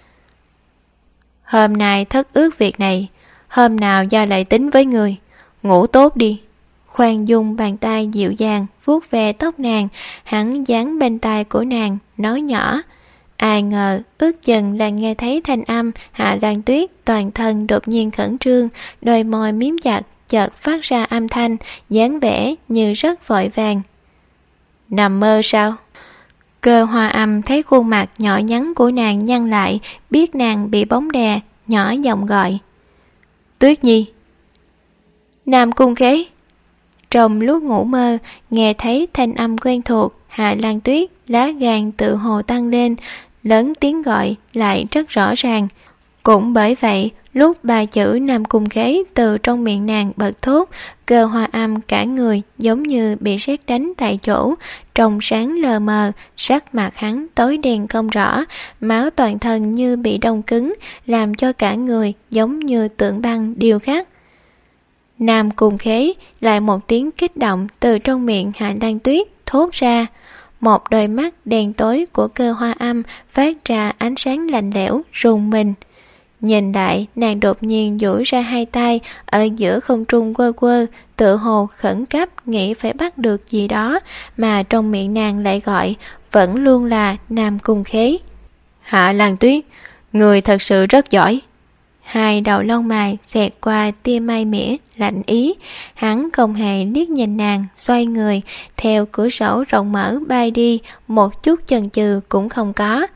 Hôm nay thất ước việc này, hôm nào do lại tính với người, ngủ tốt đi. Khoan Dung bàn tay dịu dàng vuốt ve tóc nàng, hắn dán bên tai của nàng, nói nhỏ. Ai ngờ ước chừng là nghe thấy thanh âm, Hạ Lan Tuyết toàn thân đột nhiên khẩn trương, đôi môi miếm chặt, chợt phát ra âm thanh, dáng vẻ như rất vội vàng. Nằm mơ sao? Cơ Hoa Âm thấy khuôn mặt nhỏ nhắn của nàng nhăn lại, biết nàng bị bóng đè, nhỏ giọng gọi. Tuyết Nhi. Nam Cung Khế. Trong lúc ngủ mơ, nghe thấy thanh âm quen thuộc, Hạ Lan Tuyết lá gan tự hồ tăng lên, lớn tiếng gọi lại rất rõ ràng. Cũng bởi vậy, lúc ba chữ Nam Cung Khế từ trong miệng nàng bật thốt, Cơ Hoa Âm cả người giống như bị sét đánh tại chỗ, trong sáng lờ mờ, sắc mặt hắn tối đen không rõ, máu toàn thân như bị đông cứng, làm cho cả người giống như tượng băng điêu khắc. Nam Cung Khế lại một tiếng kích động từ trong miệng Hạ Lan Tuyết thốt ra. Một đôi mắt đen tối của Cơ Hoa Âm phát ra ánh sáng lạnh lẽo rùng mình. Nhìn lại, nàng đột nhiên duỗi ra hai tay ở giữa không trung quơ quơ, tự hồ khẩn cấp nghĩ phải bắt được gì đó, mà trong miệng nàng lại gọi vẫn luôn là Nam Cung Khế. Hạ Lan Tuyết, người thật sự rất giỏi. Hai đầu lông mày xẹt qua tia may mỉa lạnh ý, hắn không hề liếc nhìn nàng, xoay người theo cửa sổ rộng mở bay đi, một chút chần chừ cũng không có.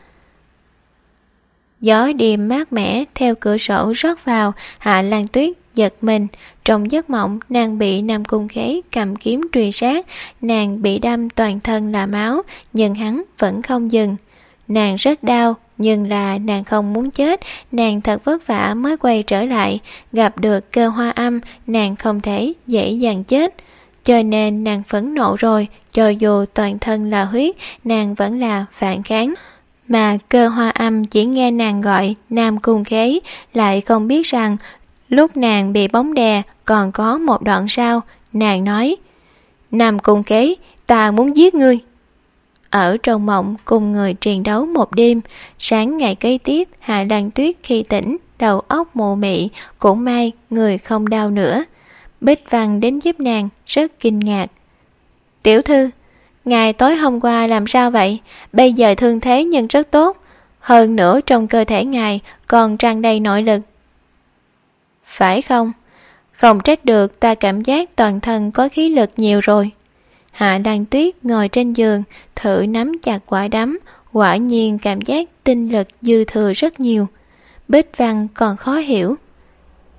Gió đêm mát mẻ theo cửa sổ rót vào, Hạ Lan Tuyết giật mình. Trong giấc mộng, nàng bị Nam Cung Khế cầm kiếm truy sát, nàng bị đâm toàn thân là máu, nhưng hắn vẫn không dừng. Nàng rất đau, nhưng là nàng không muốn chết, nàng thật vất vả mới quay trở lại, gặp được Cơ Hoa Âm, nàng không thể dễ dàng chết. Cho nên nàng phẫn nộ rồi, cho dù toàn thân là huyết, nàng vẫn là phản kháng. Mà Cơ Hoa Âm chỉ nghe nàng gọi Nam Cung Khế, lại không biết rằng lúc nàng bị bóng đè còn có một đoạn sau, nàng nói: Nam Cung Khế, ta muốn giết ngươi. Ở trong mộng cùng người chiến đấu một đêm, sáng ngày kế tiếp Hạ Lan Tuyết khi tỉnh, đầu óc mù mị, cũng may người không đau nữa. Bích Văn đến giúp nàng, rất kinh ngạc. Tiểu thư, ngày tối hôm qua làm sao vậy? Bây giờ thương thế nhưng rất tốt, hơn nữa trong cơ thể ngài còn tràn đầy nội lực. Phải không? Không trách được, ta cảm giác toàn thân có khí lực nhiều rồi. Hạ Lan Tuyết ngồi trên giường, thử nắm chặt quả đấm, quả nhiên cảm giác tinh lực dư thừa rất nhiều. Bích Văn còn khó hiểu.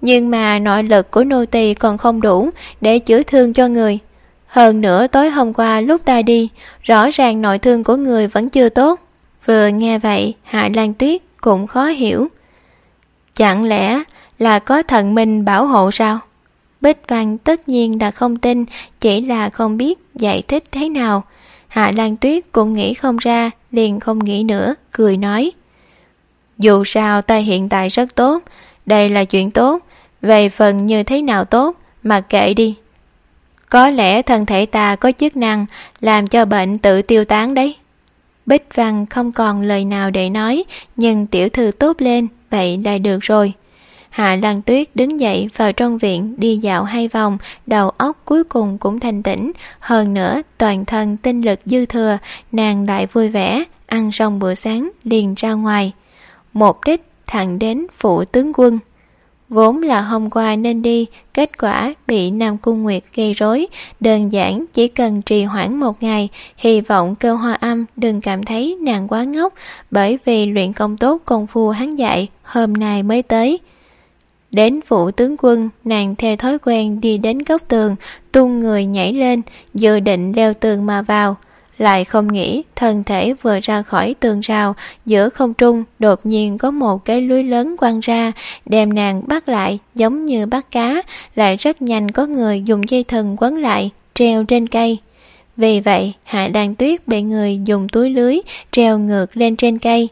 nhưng mà nội lực của nô tỳ còn không đủ để chữa thương cho người. Hơn nữa tối hôm qua lúc ta đi, rõ ràng nội thương của người vẫn chưa tốt. Vừa nghe vậy, Hạ Lan Tuyết cũng khó hiểu. Chẳng lẽ là có thần minh bảo hộ sao? Bích Văn tất nhiên là không tin, chỉ là không biết giải thích thế nào. Hạ Lan Tuyết cũng nghĩ không ra, liền không nghĩ nữa, cười nói. Dù sao ta hiện tại rất tốt, đây là chuyện tốt, về phần như thế nào tốt, mặc kệ đi. Có lẽ thân thể ta có chức năng làm cho bệnh tự tiêu tán đấy. Bích Văn không còn lời nào để nói, nhưng tiểu thư tốt lên, vậy là được rồi. Hạ Lan Tuyết đứng dậy vào trong viện đi dạo hai vòng, đầu óc cuối cùng cũng thanh tĩnh, hơn nữa toàn thân tinh lực dư thừa, nàng lại vui vẻ, ăn xong bữa sáng liền ra ngoài. Mục đích thẳng đến phủ tướng quân. Vốn là hôm qua nên đi, kết quả bị Nam Cung Nguyệt gây rối, đơn giản chỉ cần trì hoãn một ngày, hy vọng Cơ Hoa Âm đừng cảm thấy nàng quá ngốc, bởi vì luyện công tốt công phu hắn dạy, hôm nay mới tới. Đến phủ tướng quân, nàng theo thói quen đi đến góc tường, tung người nhảy lên, dự định leo tường mà vào. Lại không nghĩ thân thể vừa ra khỏi tường rào, giữa không trung đột nhiên có một cái lưới lớn quăng ra, đem nàng bắt lại giống như bắt cá, lại rất nhanh có người dùng dây thừng quấn lại, treo trên cây. Vì vậy Hạ Lan Tuyết bị người dùng túi lưới treo ngược lên trên cây.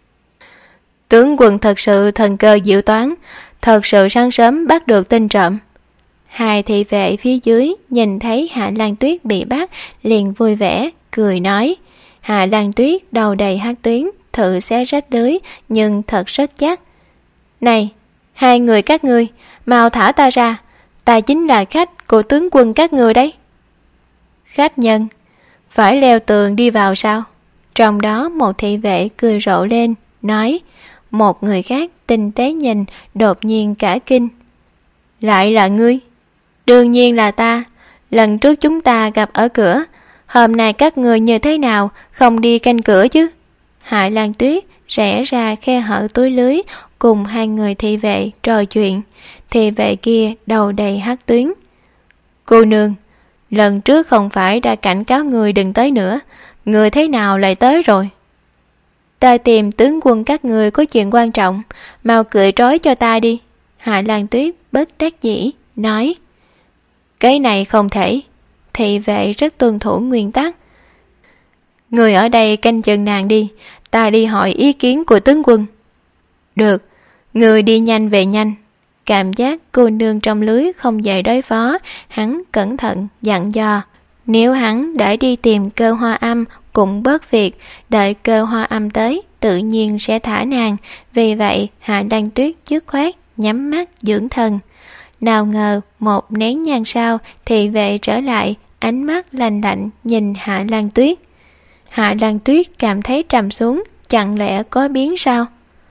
Tướng quân thật sự thần cơ diệu toán, thật sự sáng sớm bắt được tên trộm. Hai thị vệ phía dưới nhìn thấy Hạ Lan Tuyết bị bắt liền vui vẻ, cười nói. Hạ Lan Tuyết đầu đầy hắc tuyến, thử xé rách lưới nhưng thật rất chắc. Này, hai người các ngươi, mau thả ta ra, ta chính là khách của tướng quân các ngươi đấy. Khách nhân, phải leo tường đi vào sao? Trong đó một thị vệ cười rộ lên, nói. Một người khác tinh tế nhìn, đột nhiên cả kinh. Lại là ngươi? Đương nhiên là ta, lần trước chúng ta gặp ở cửa, hôm nay các người như thế nào không đi canh cửa chứ? Hạ Lan Tuyết rẽ ra khe hở túi lưới, cùng hai người thị vệ trò chuyện. Thị vệ kia đầu đầy hắc tuyến. Cô nương, lần trước không phải đã cảnh cáo người đừng tới nữa, người thế nào lại tới rồi? Ta tìm tướng quân các người có chuyện quan trọng, mau cởi trói cho ta đi. Hạ Lan Tuyết bất đắc dĩ nói. Cái này không thể. Thị vệ rất tuân thủ nguyên tắc. Người ở đây canh chừng nàng đi, ta đi hỏi ý kiến của tướng quân. Được, người đi nhanh về nhanh. Cảm giác cô nương trong lưới không dễ đối phó, hắn cẩn thận dặn dò. Nếu hắn đã đi tìm Cơ Hoa Âm cũng bớt việc, đợi Cơ Hoa Âm tới tự nhiên sẽ thả nàng. Vì vậy Hạ Lan Tuyết dứt khoát nhắm mắt dưỡng thần. Nào ngờ một nén nhang sau, thị vệ trở lại, ánh mắt lạnh lạnh nhìn Hạ Lan Tuyết. Hạ Lan Tuyết cảm thấy trầm xuống, chẳng lẽ có biến sao?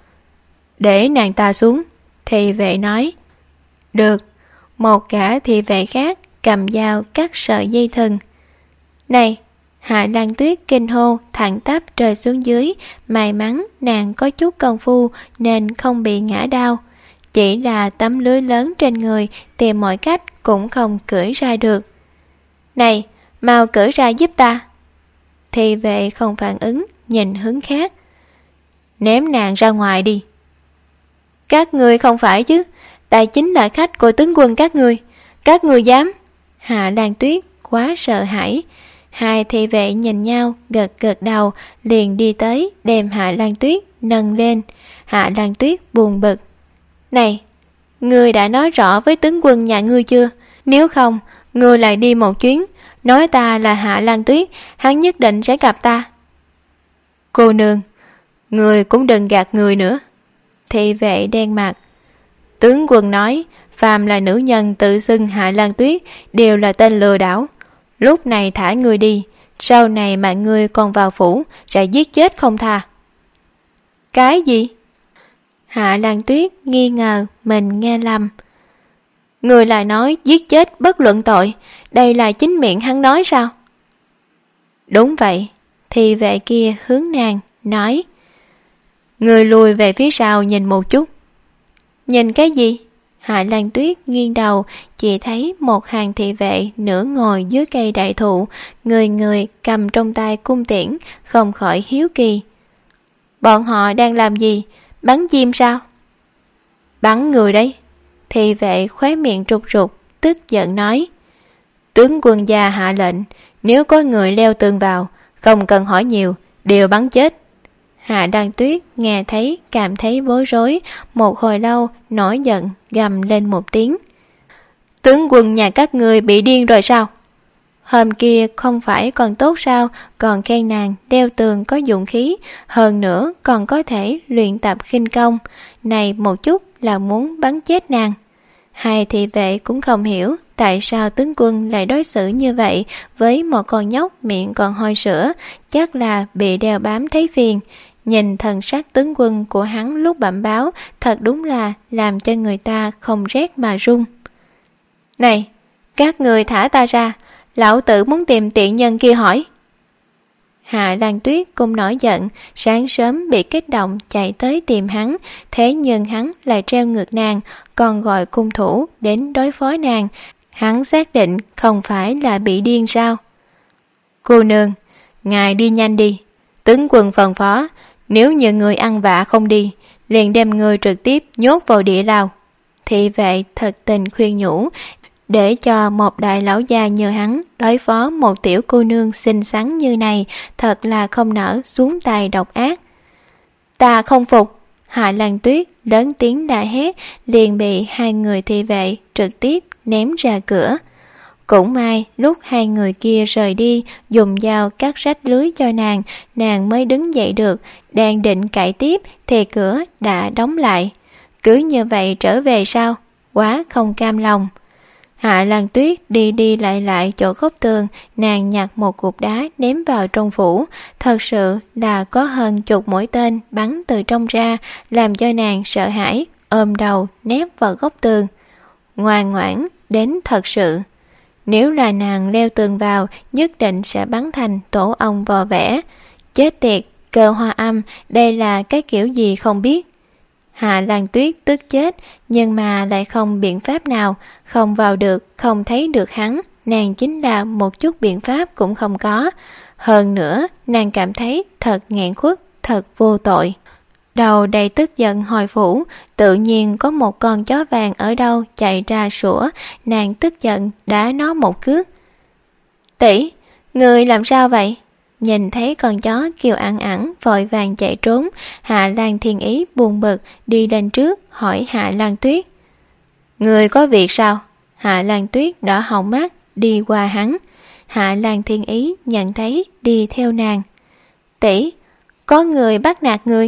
Để nàng ta xuống, thị vệ nói. Được. Một gã thị vệ khác cầm dao cắt sợi dây thừng. Này! Hạ Lan Tuyết kinh hô, thẳng tắp rơi xuống dưới. May mắn nàng có chút công phu nên không bị ngã đau. Chỉ là tấm lưới lớn trên người, tìm mọi cách cũng không cưỡi ra được. Này, mau cưỡi ra giúp ta. Thị vệ không phản ứng, nhìn hướng khác. Ném nàng ra ngoài đi. Các ngươi không phải chứ, ta chính là khách của tướng quân các ngươi. Các ngươi dám? Hạ Lan Tuyết quá sợ hãi. Hai thị vệ nhìn nhau, gật gật đầu, liền đi tới, đem Hạ Lan Tuyết nâng lên. Hạ Lan Tuyết buồn bực. Này, ngươi đã nói rõ với tướng quân nhà ngươi chưa? Nếu không, ngươi lại đi một chuyến, nói ta là Hạ Lan Tuyết, hắn nhất định sẽ gặp ta. Cô nương, ngươi cũng đừng gạt người nữa. Thị vệ đen mặt. Tướng quân nói, phàm là nữ nhân tự xưng Hạ Lan Tuyết đều là tên lừa đảo. Lúc này thả ngươi đi, sau này mà ngươi còn vào phủ sẽ giết chết không tha. Cái gì? Hạ Lan Tuyết nghi ngờ mình nghe lầm. Người lại nói giết chết bất luận tội, đây là chính miệng hắn nói sao? Đúng vậy. Thị vệ kia hướng nàng nói. Người lùi về phía sau nhìn một chút. Nhìn cái gì? Hạ Lan Tuyết nghiêng đầu, chỉ thấy một hàng thị vệ nửa ngồi dưới cây đại thụ, người người cầm trong tay cung tiễn, không khỏi hiếu kỳ. Bọn họ đang làm gì? Bắn chim sao? Bắn người đấy. Thị vệ khóe miệng trục rục, tức giận nói. Tướng quân gia hạ lệnh, nếu có người leo tường vào, không cần hỏi nhiều, đều bắn chết. Hạ Lan Tuyết nghe thấy cảm thấy bối rối, một hồi lâu nổi giận gầm lên một tiếng. Tướng quân nhà các ngươi bị điên rồi sao? Hôm kia không phải còn tốt sao, còn khen nàng leo tường có dụng khí, hơn nữa còn có thể luyện tập khinh công, này một chút là muốn bắn chết nàng. Hai thị vệ cũng không hiểu tại sao tướng quân lại đối xử như vậy với một con nhóc miệng còn hôi sữa, chắc là bị đeo bám thấy phiền. Nhìn thần sắc tướng quân của hắn lúc bẩm báo, thật đúng là làm cho người ta không rét mà run. Này, các người thả ta ra, lão tử muốn tìm tiện nhân kia hỏi. Hạ Lan Tuyết cũng nổi giận, sáng sớm bị kích động chạy tới tìm hắn, thế nhưng hắn lại treo ngược nàng, còn gọi cung thủ đến đối phó nàng. Hắn xác định không phải là bị điên sao? Cô nương, ngài đi nhanh đi, tướng quân phân phó, nếu như người ăn vạ không đi, liền đem người trực tiếp nhốt vào địa lao. Thị vệ thật tình khuyên nhủ, để cho một đại lão già như hắn đối phó một tiểu cô nương xinh xắn như này, thật là không nỡ xuống tay độc ác. Ta không phục. Hạ Lan Tuyết lớn tiếng đã hét, liền bị hai người thị vệ trực tiếp ném ra cửa. Cũng may lúc hai người kia rời đi, dùng dao cắt rách lưới cho nàng, nàng mới đứng dậy được, đang định cãi tiếp thì cửa đã đóng lại. Cứ như vậy trở về sao? Quá không cam lòng. Hạ Lan Tuyết đi đi lại lại chỗ góc tường, nàng nhặt một cục đá ném vào trong phủ. Thật sự là có hơn chục mũi tên bắn từ trong ra, làm cho nàng sợ hãi, ôm đầu nép vào góc tường. Ngoan ngoãn đến thật sự. Nếu là nàng leo tường vào, nhất định sẽ bắn thành tổ ong vò vẽ. Chết tiệt, Cơ Hoa Âm, đây là cái kiểu gì không biết. Hạ Lan Tuyết tức chết, nhưng mà lại không biện pháp nào, không vào được, không thấy được hắn, nàng chính là một chút biện pháp cũng không có. Hơn nữa, nàng cảm thấy thật nghẹn khuất, thật vô tội. Đầu đầy tức giận hồi phủ, tự nhiên có một con chó vàng ở đâu chạy ra sủa, nàng tức giận đá nó một cước. Tỷ, người làm sao vậy? Nhìn thấy con chó kêu ẵn ẵn vội vàng chạy trốn, Hạ Lan Thiên Ý buồn bực đi lên trước hỏi Hạ Lan Tuyết. Người có việc sao? Hạ Lan Tuyết đỏ hồng mắt đi qua hắn. Hạ Lan Thiên Ý nhận thấy đi theo nàng. Tỷ, có người bắt nạt người.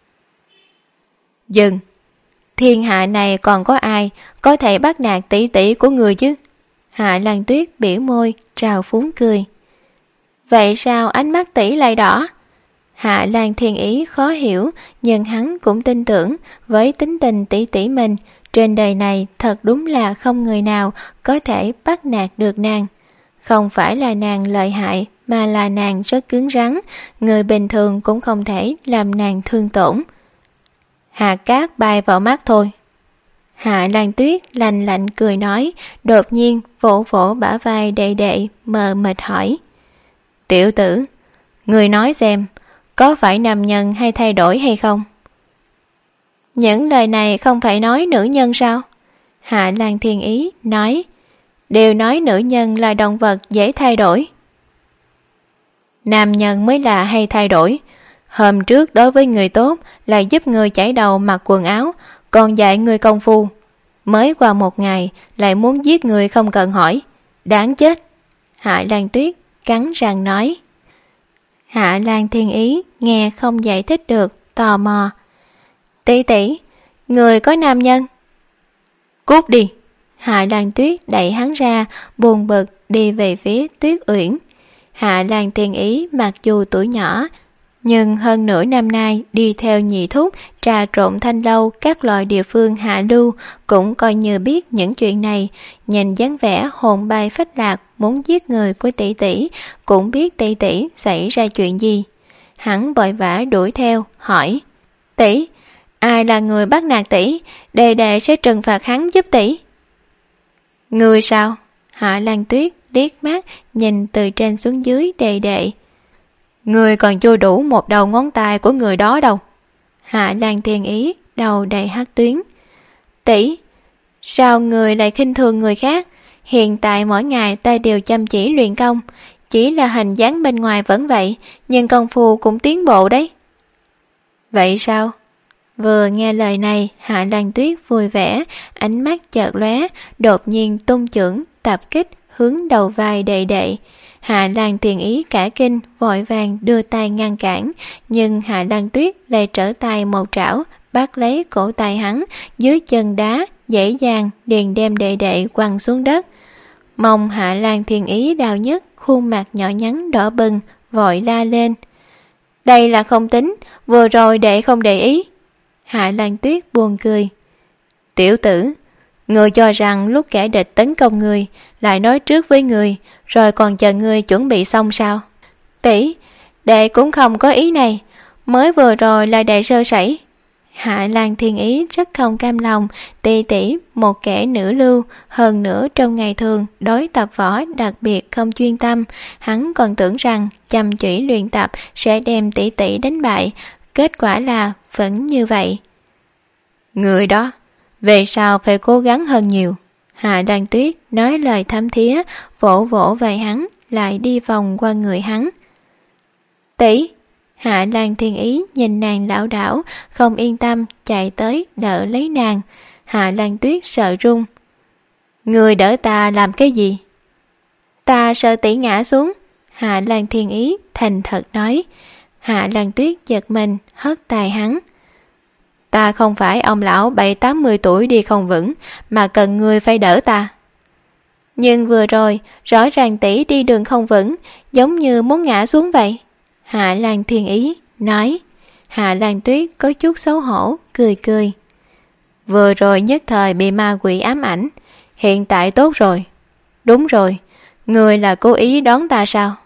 Dừng. Thiên hạ này còn có ai có thể bắt nạt tỷ tỷ của người chứ? Hạ Lan Tuyết biểu môi trào phúng cười. Vậy sao ánh mắt tỷ lại đỏ? Hạ Lan Thiên Ý khó hiểu, nhưng hắn cũng tin tưởng với tính tình tỷ tỷ mình, trên đời này thật đúng là không người nào có thể bắt nạt được nàng. Không phải là nàng lợi hại, mà là nàng rất cứng rắn, người bình thường cũng không thể làm nàng thương tổn. Hạ cát bay vào mắt thôi. Hạ Lan Tuyết lạnh lạnh cười nói, đột nhiên vỗ vỗ bả vai đệ đệ, mờ mịt hỏi. Tiểu tử, người nói xem, có phải nam nhân hay thay đổi hay không? Những lời này không phải nói nữ nhân sao? Hạ Lan Thiên Ý nói, đều nói nữ nhân là động vật dễ thay đổi. Nam nhân mới là hay thay đổi. Hôm trước đối với người tốt là giúp người chải đầu mặc quần áo, còn dạy người công phu. Mới qua một ngày lại muốn giết người không cần hỏi. Đáng chết. Hạ Lan Tuyết cắn răng nói. Hạ Lan Thiên Ý nghe không giải thích được, tò mò. Tỷ tỷ, người có nam nhân? Cút đi. Hạ Lan Tuyết đẩy hắn ra, buồn bực đi về phía Tuyết Uyển. Hạ Lan Thiên Ý mặc dù tuổi nhỏ, nhưng hơn nửa năm nay đi theo nhị thúc trà trộn thanh lâu các loại địa phương hạ lưu, cũng coi như biết những chuyện này. Nhìn dáng vẻ hồn bay phách lạc muốn giết người của tỷ tỷ, cũng biết tỷ tỷ xảy ra chuyện gì. Hắn vội vã đuổi theo hỏi, tỷ, Ai là người bắt nạt tỷ, đệ đệ sẽ trừng phạt hắn giúp tỷ. Người sao? Hạ Lan Tuyết liếc mắt nhìn từ trên xuống dưới đệ đệ. Người còn chưa đủ một đầu ngón tay của người đó đâu. Hạ Lan Thiên Ý đầu đầy hắc tuyến. Tỷ, sao người lại khinh thường người khác? Hiện tại mỗi ngày ta đều chăm chỉ luyện công, chỉ là hình dáng bên ngoài vẫn vậy, nhưng công phu cũng tiến bộ đấy. Vậy sao? Vừa nghe lời này, Hạ Lan Tuyết vui vẻ, ánh mắt chợt lóe, đột nhiên tung chưởng tập kích hướng đầu vai đệ đệ. Hạ Lan Thiên Ý cả kinh, vội vàng đưa tay ngăn cản, nhưng Hạ Lan Tuyết lại trở tay một trảo, bắt lấy cổ tay hắn, dưới chân đá, dễ dàng liền đem đệ đệ quăng xuống đất. Mông Hạ Lan Thiên Ý đau nhất, khuôn mặt nhỏ nhắn đỏ bừng, vội la lên. Đây là không tính, vừa rồi đệ không để ý. Hạ Lan Tuyết buồn cười. Tiểu tử, người cho rằng lúc kẻ địch tấn công người, lại nói trước với người, rồi còn chờ người chuẩn bị xong sao? Tỷ, đệ cũng không có ý này, mới vừa rồi là đệ sơ sẩy. Hạ Lan Thiên Ý rất không cam lòng, tỷ tỷ một kẻ nữ lưu, hơn nữa trong ngày thường đối tập võ đặc biệt không chuyên tâm, hắn còn tưởng rằng chăm chỉ luyện tập sẽ đem tỷ tỷ đánh bại, kết quả là vẫn như vậy. Người đó, về sau phải cố gắng hơn nhiều. Hạ Lan Tuyết nói lời thấm thía, vỗ vỗ vai hắn, lại đi vòng qua người hắn. Tỷ, Hạ Lan Thiên Ý nhìn nàng lảo đảo, không yên tâm chạy tới đỡ lấy nàng. Hạ Lan Tuyết sợ run. Người đỡ ta làm cái gì? Ta sợ tỷ ngã xuống. Hạ Lan Thiên Ý thành thật nói. Hạ Lan Tuyết giật mình hất tay hắn. Ta không phải ông lão bảy tám mươi tuổi đi không vững, mà cần người phải đỡ ta. Nhưng vừa rồi rõ ràng tỷ đi đường không vững, giống như muốn ngã xuống vậy. Hạ Lan Thiên Ý nói. Hạ Lan Tuyết có chút xấu hổ, cười cười. Vừa rồi nhất thời bị ma quỷ ám ảnh, hiện tại tốt rồi. Đúng rồi, người là cố ý đón ta sao?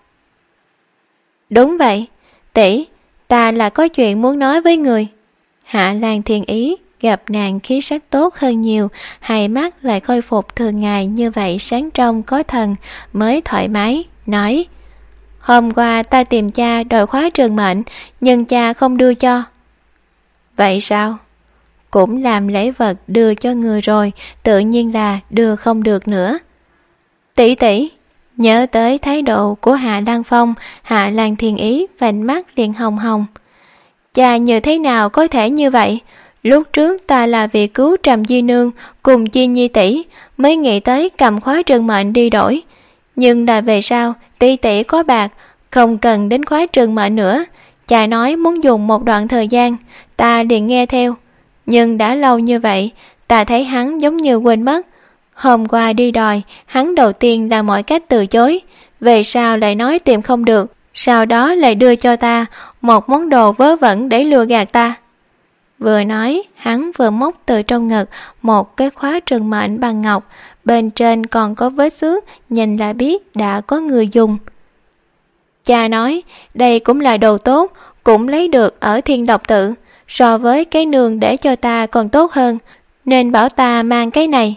Đúng vậy, tỷ, ta là có chuyện muốn nói với người. Hạ Lan Thiên Ý gặp nàng khí sắc tốt hơn nhiều, hai mắt lại khôi phục thường ngày như vậy sáng trong có thần, mới thoải mái, nói. Hôm qua ta tìm cha đòi khóa trường mệnh, nhưng cha không đưa cho. Vậy sao? Cũng làm lễ vật đưa cho người rồi, tự nhiên là đưa không được nữa. Tỷ tỷ, nhớ tới thái độ của Hạ Lan Phong, Hạ Lan Thiên Ý vành mắt liền hồng hồng. Cha như thế nào có thể như vậy? Lúc trước ta là vì cứu Trầm Di Nương cùng Chi Nhi tỷ mới nghĩ tới cầm khóa trường mệnh đi đổi. Nhưng là về sau, tỷ tỷ có bạc, không cần đến khóa trường mệnh nữa. Cha nói muốn dùng một đoạn thời gian, ta liền nghe theo. Nhưng đã lâu như vậy, ta thấy hắn giống như quên mất. Hôm qua đi đòi, hắn đầu tiên là mọi cách từ chối, về sau lại nói tìm không được, sau đó lại đưa cho ta một món đồ vớ vẩn để lừa gạt ta. Vừa nói, hắn vừa móc từ trong ngực một cái khóa trường mệnh bằng ngọc, bên trên còn có vết xước, nhìn là biết đã có người dùng. Cha nói, đây cũng là đồ tốt, cũng lấy được ở Thiên Độc Tự, so với cái nương để cho ta còn tốt hơn, nên bảo ta mang cái này.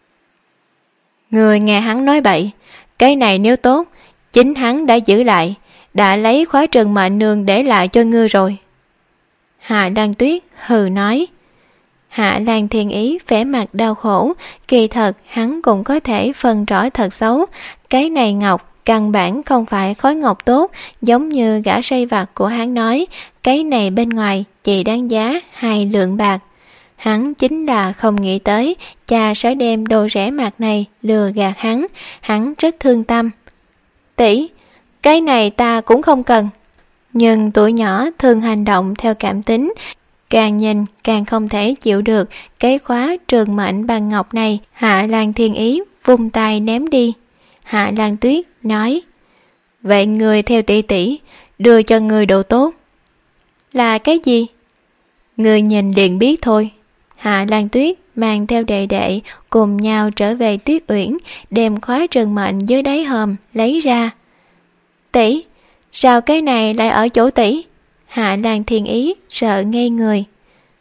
Người nghe hắn nói bậy, cái này nếu tốt, chính hắn đã giữ lại, đã lấy khóa trường mệnh nương để lại cho ngươi rồi. Hạ Lan Tuyết hừ nói. Hạ Lan Thiên Ý vẻ mặt đau khổ, kỳ thật hắn cũng có thể phân rõ thật xấu, cái này ngọc căn bản không phải khối ngọc tốt, giống như gã say vặt của hắn nói, cái này bên ngoài chỉ đáng giá hai lượng bạc. Hắn chính là không nghĩ tới cha sẽ đem đồ rẻ mạt này lừa gạt hắn, hắn rất thương tâm. Tỷ, cái này ta cũng không cần. Nhưng tuổi nhỏ thường hành động theo cảm tính, càng nhìn càng không thể chịu được cái khóa trường mệnh bằng ngọc này. Hạ Lan Thiên Ý vung tay ném đi. Hạ Lan Tuyết nói, vậy người theo tỷ tỷ, đưa cho người đồ tốt. Là cái gì? Người nhìn liền biết thôi. Hạ Lan Tuyết mang theo đệ đệ cùng nhau trở về Tuyết Uyển, đem khóa trường mệnh dưới đáy hòm lấy ra. Tỷ, sao cái này lại ở chỗ tỷ? Hạ Lan Thiên Ý sợ ngây người.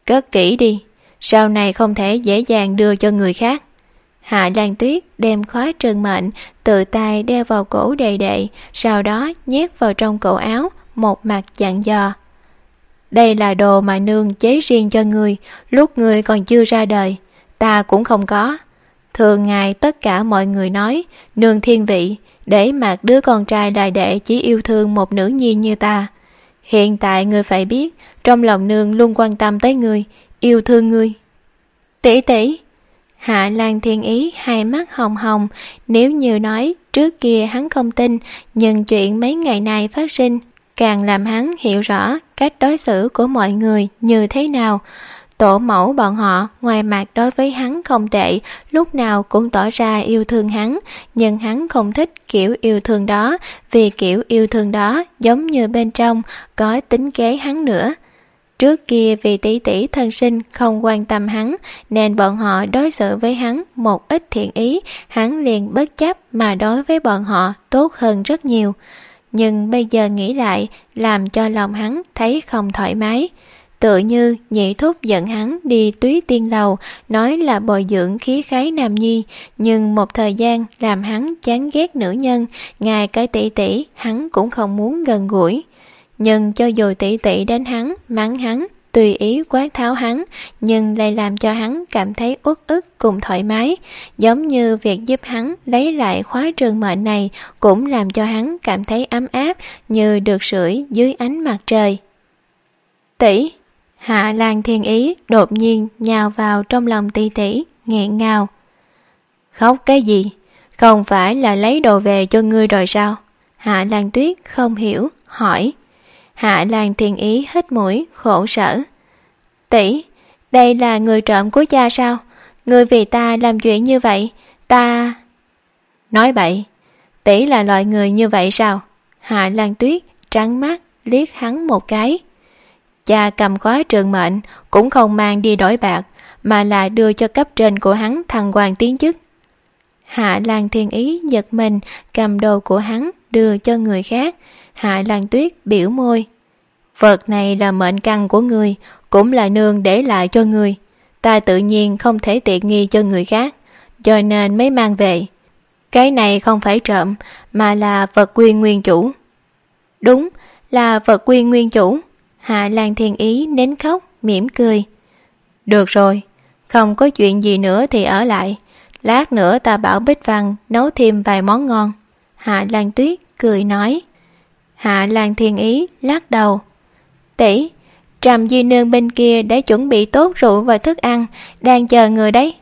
Cất kỹ đi, sau này không thể dễ dàng đưa cho người khác. Hạ Lan Tuyết đem khóa trừng mệnh tự tay đeo vào cổ đệ đệ, sau đó nhét vào trong cổ áo, một mặt dặn dò. Đây là đồ mà nương chế riêng cho ngươi, lúc ngươi còn chưa ra đời, ta cũng không có. Thường ngày tất cả mọi người nói nương thiên vị, để mặc đứa con trai đại đệ chỉ yêu thương một nữ nhi như ta. Hiện tại ngươi phải biết, trong lòng nương luôn quan tâm tới ngươi, yêu thương ngươi. Tỷ tỷ. Hạ Lan Thiên Ý hai mắt hồng hồng, nếu như nói trước kia hắn không tin, nhưng chuyện mấy ngày nay phát sinh càng làm hắn hiểu rõ cách đối xử của mọi người như thế nào. Tổ mẫu bọn họ ngoài mặt đối với hắn không tệ, lúc nào cũng tỏ ra yêu thương hắn, nhưng hắn không thích kiểu yêu thương đó, vì kiểu yêu thương đó giống như bên trong có tính kế hắn nữa. Trước kia vì tỷ tỷ thân sinh không quan tâm hắn, nên bọn họ đối xử với hắn một ít thiện ý, hắn liền bất chấp mà đối với bọn họ tốt hơn rất nhiều. Nhưng bây giờ nghĩ lại, làm cho lòng hắn thấy không thoải mái. Tựa như nhị thúc dẫn hắn đi Túy Tiên Lầu, nói là bồi dưỡng khí khái nam nhi, nhưng một thời gian làm hắn chán ghét nữ nhân, ngay cái tỷ tỷ hắn cũng không muốn gần gũi. Nhưng cho dù tỷ tỷ đánh hắn, mắng hắn, tùy ý quát tháo hắn, nhưng lại làm cho hắn cảm thấy uất ức cùng thoải mái. Giống như việc giúp hắn lấy lại khóa trường mệnh này cũng làm cho hắn cảm thấy ấm áp như được sưởi dưới ánh mặt trời. Tỷ. Hạ Lan Thiên Ý đột nhiên nhào vào trong lòng tỷ tỷ, nghẹn ngào. Khóc cái gì? Không phải là lấy đồ về cho ngươi rồi sao? Hạ Lan Tuyết không hiểu, hỏi. Hạ Lan Thiên Ý hít mũi, khổ sở. Tỷ, đây là người trộm của cha sao? Ngươi vì ta làm chuyện như vậy, ta... Nói bậy, tỷ là loại người như vậy sao? Hạ Lan Tuyết trắng mắt liếc hắn một cái. Cha cầm khóa trường mệnh cũng không mang đi đổi bạc, mà là đưa cho cấp trên của hắn thăng quan tiến chức. Hạ Lan Thiên Ý giật mình, cầm đồ của hắn đưa cho người khác. Hạ Lan Tuyết biểu môi. Vật này là mệnh căn của người, cũng là nương để lại cho người. Ta tự nhiên không thể tiện nghi cho người khác, cho nên mới mang về. Cái này không phải trộm, mà là vật quy nguyên chủ. Đúng, là vật quy nguyên chủ. Hạ Lan Thiên Ý nín khóc, mỉm cười. Được rồi, không có chuyện gì nữa thì ở lại. Lát nữa ta bảo Bích Văn nấu thêm vài món ngon. Hạ Lan Tuyết cười nói. Hạ Lan Thiên Ý lắc đầu. Tỷ, Trầm Di Nương bên kia đã chuẩn bị tốt rượu và thức ăn, đang chờ người đấy.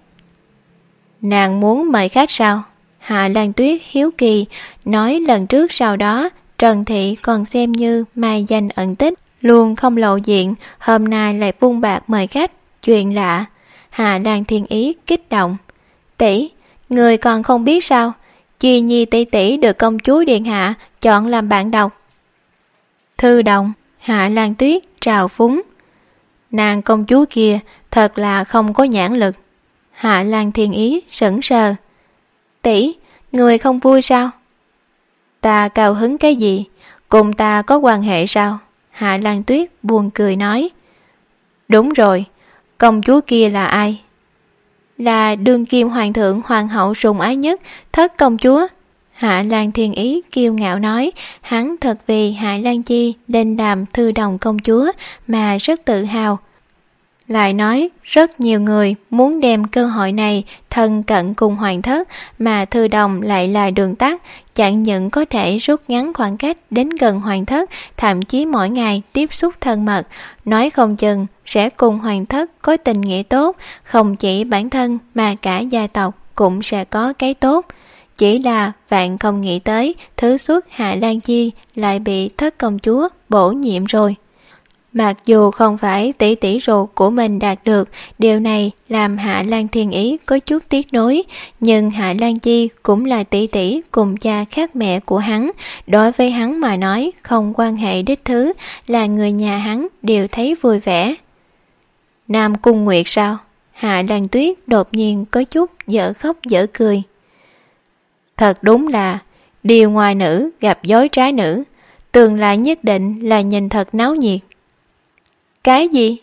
Nàng muốn mời khách sao? Hạ Lan Tuyết hiếu kỳ, nói lần trước sau đó Trần Thị còn xem như mai danh ẩn tích, luôn không lộ diện, hôm nay lại vung bạc mời khách, chuyện lạ. Hạ Lan Thiên Ý kích động. Tỷ, người còn không biết sao? Chi Nhi tỷ tỷ được công chúa điện hạ chọn làm bạn đọc. Thư đồng. Hạ Lan Tuyết trào phúng. Nàng công chúa kia thật là không có nhãn lực. Hạ Lan Thiên Ý sững sờ. Tỷ, người không vui sao? Ta cao hứng cái gì? Cùng ta có quan hệ sao? Hạ Lan Tuyết buồn cười nói. Đúng rồi, công chúa kia là ai? Là đương kim hoàng thượng hoàng hậu sùng ái nhất, Thất công chúa. Hạ Lan Thiên Ý kiêu ngạo nói, hắn thật vì Hạ Lan Chi lên đàm thư đồng công chúa mà rất tự hào. Lại nói rất nhiều người muốn đem cơ hội này thân cận cùng hoàng thất, mà thư đồng lại là đường tắt, chẳng những có thể rút ngắn khoảng cách đến gần hoàng thất, thậm chí mỗi ngày tiếp xúc thân mật, nói không chừng sẽ cùng hoàng thất có tình nghĩa tốt, không chỉ bản thân mà cả gia tộc cũng sẽ có cái tốt. Chỉ là vạn không nghĩ tới thứ xuất Hạ Lan Chi lại bị Thất công chúa bổ nhiệm rồi. Mặc dù không phải tỷ tỷ ruột của mình đạt được, điều này làm Hạ Lan Thiên Ý có chút tiếc nối, nhưng Hạ Lan Chi cũng là tỷ tỷ cùng cha khác mẹ của hắn, đối với hắn mà nói không quan hệ đích thứ, là người nhà hắn đều thấy vui vẻ. Nam Cung Nguyệt sao? Hạ Lan Tuyết đột nhiên có chút dở khóc dở cười. Thật đúng là điều ngoài nữ gặp dối trái nữ, tương lai nhất định là nhìn thật náo nhiệt. Cái gì?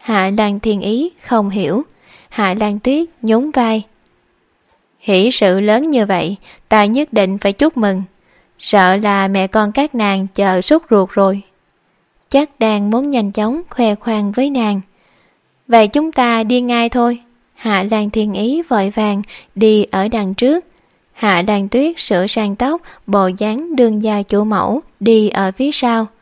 Hạ Lan Thiên Ý không hiểu. Hạ Lan Tuyết nhún vai. Hỷ sự lớn như vậy, ta nhất định phải chúc mừng. Sợ là mẹ con các nàng chờ sốt ruột rồi. Chắc đang muốn nhanh chóng khoe khoang với nàng. Vậy chúng ta đi ngay thôi. Hạ Lan Thiên Ý vội vàng đi ở đằng trước. Hạ Lan Tuyết sửa sang tóc, bộ dáng đương gia chủ mẫu đi ở phía sau.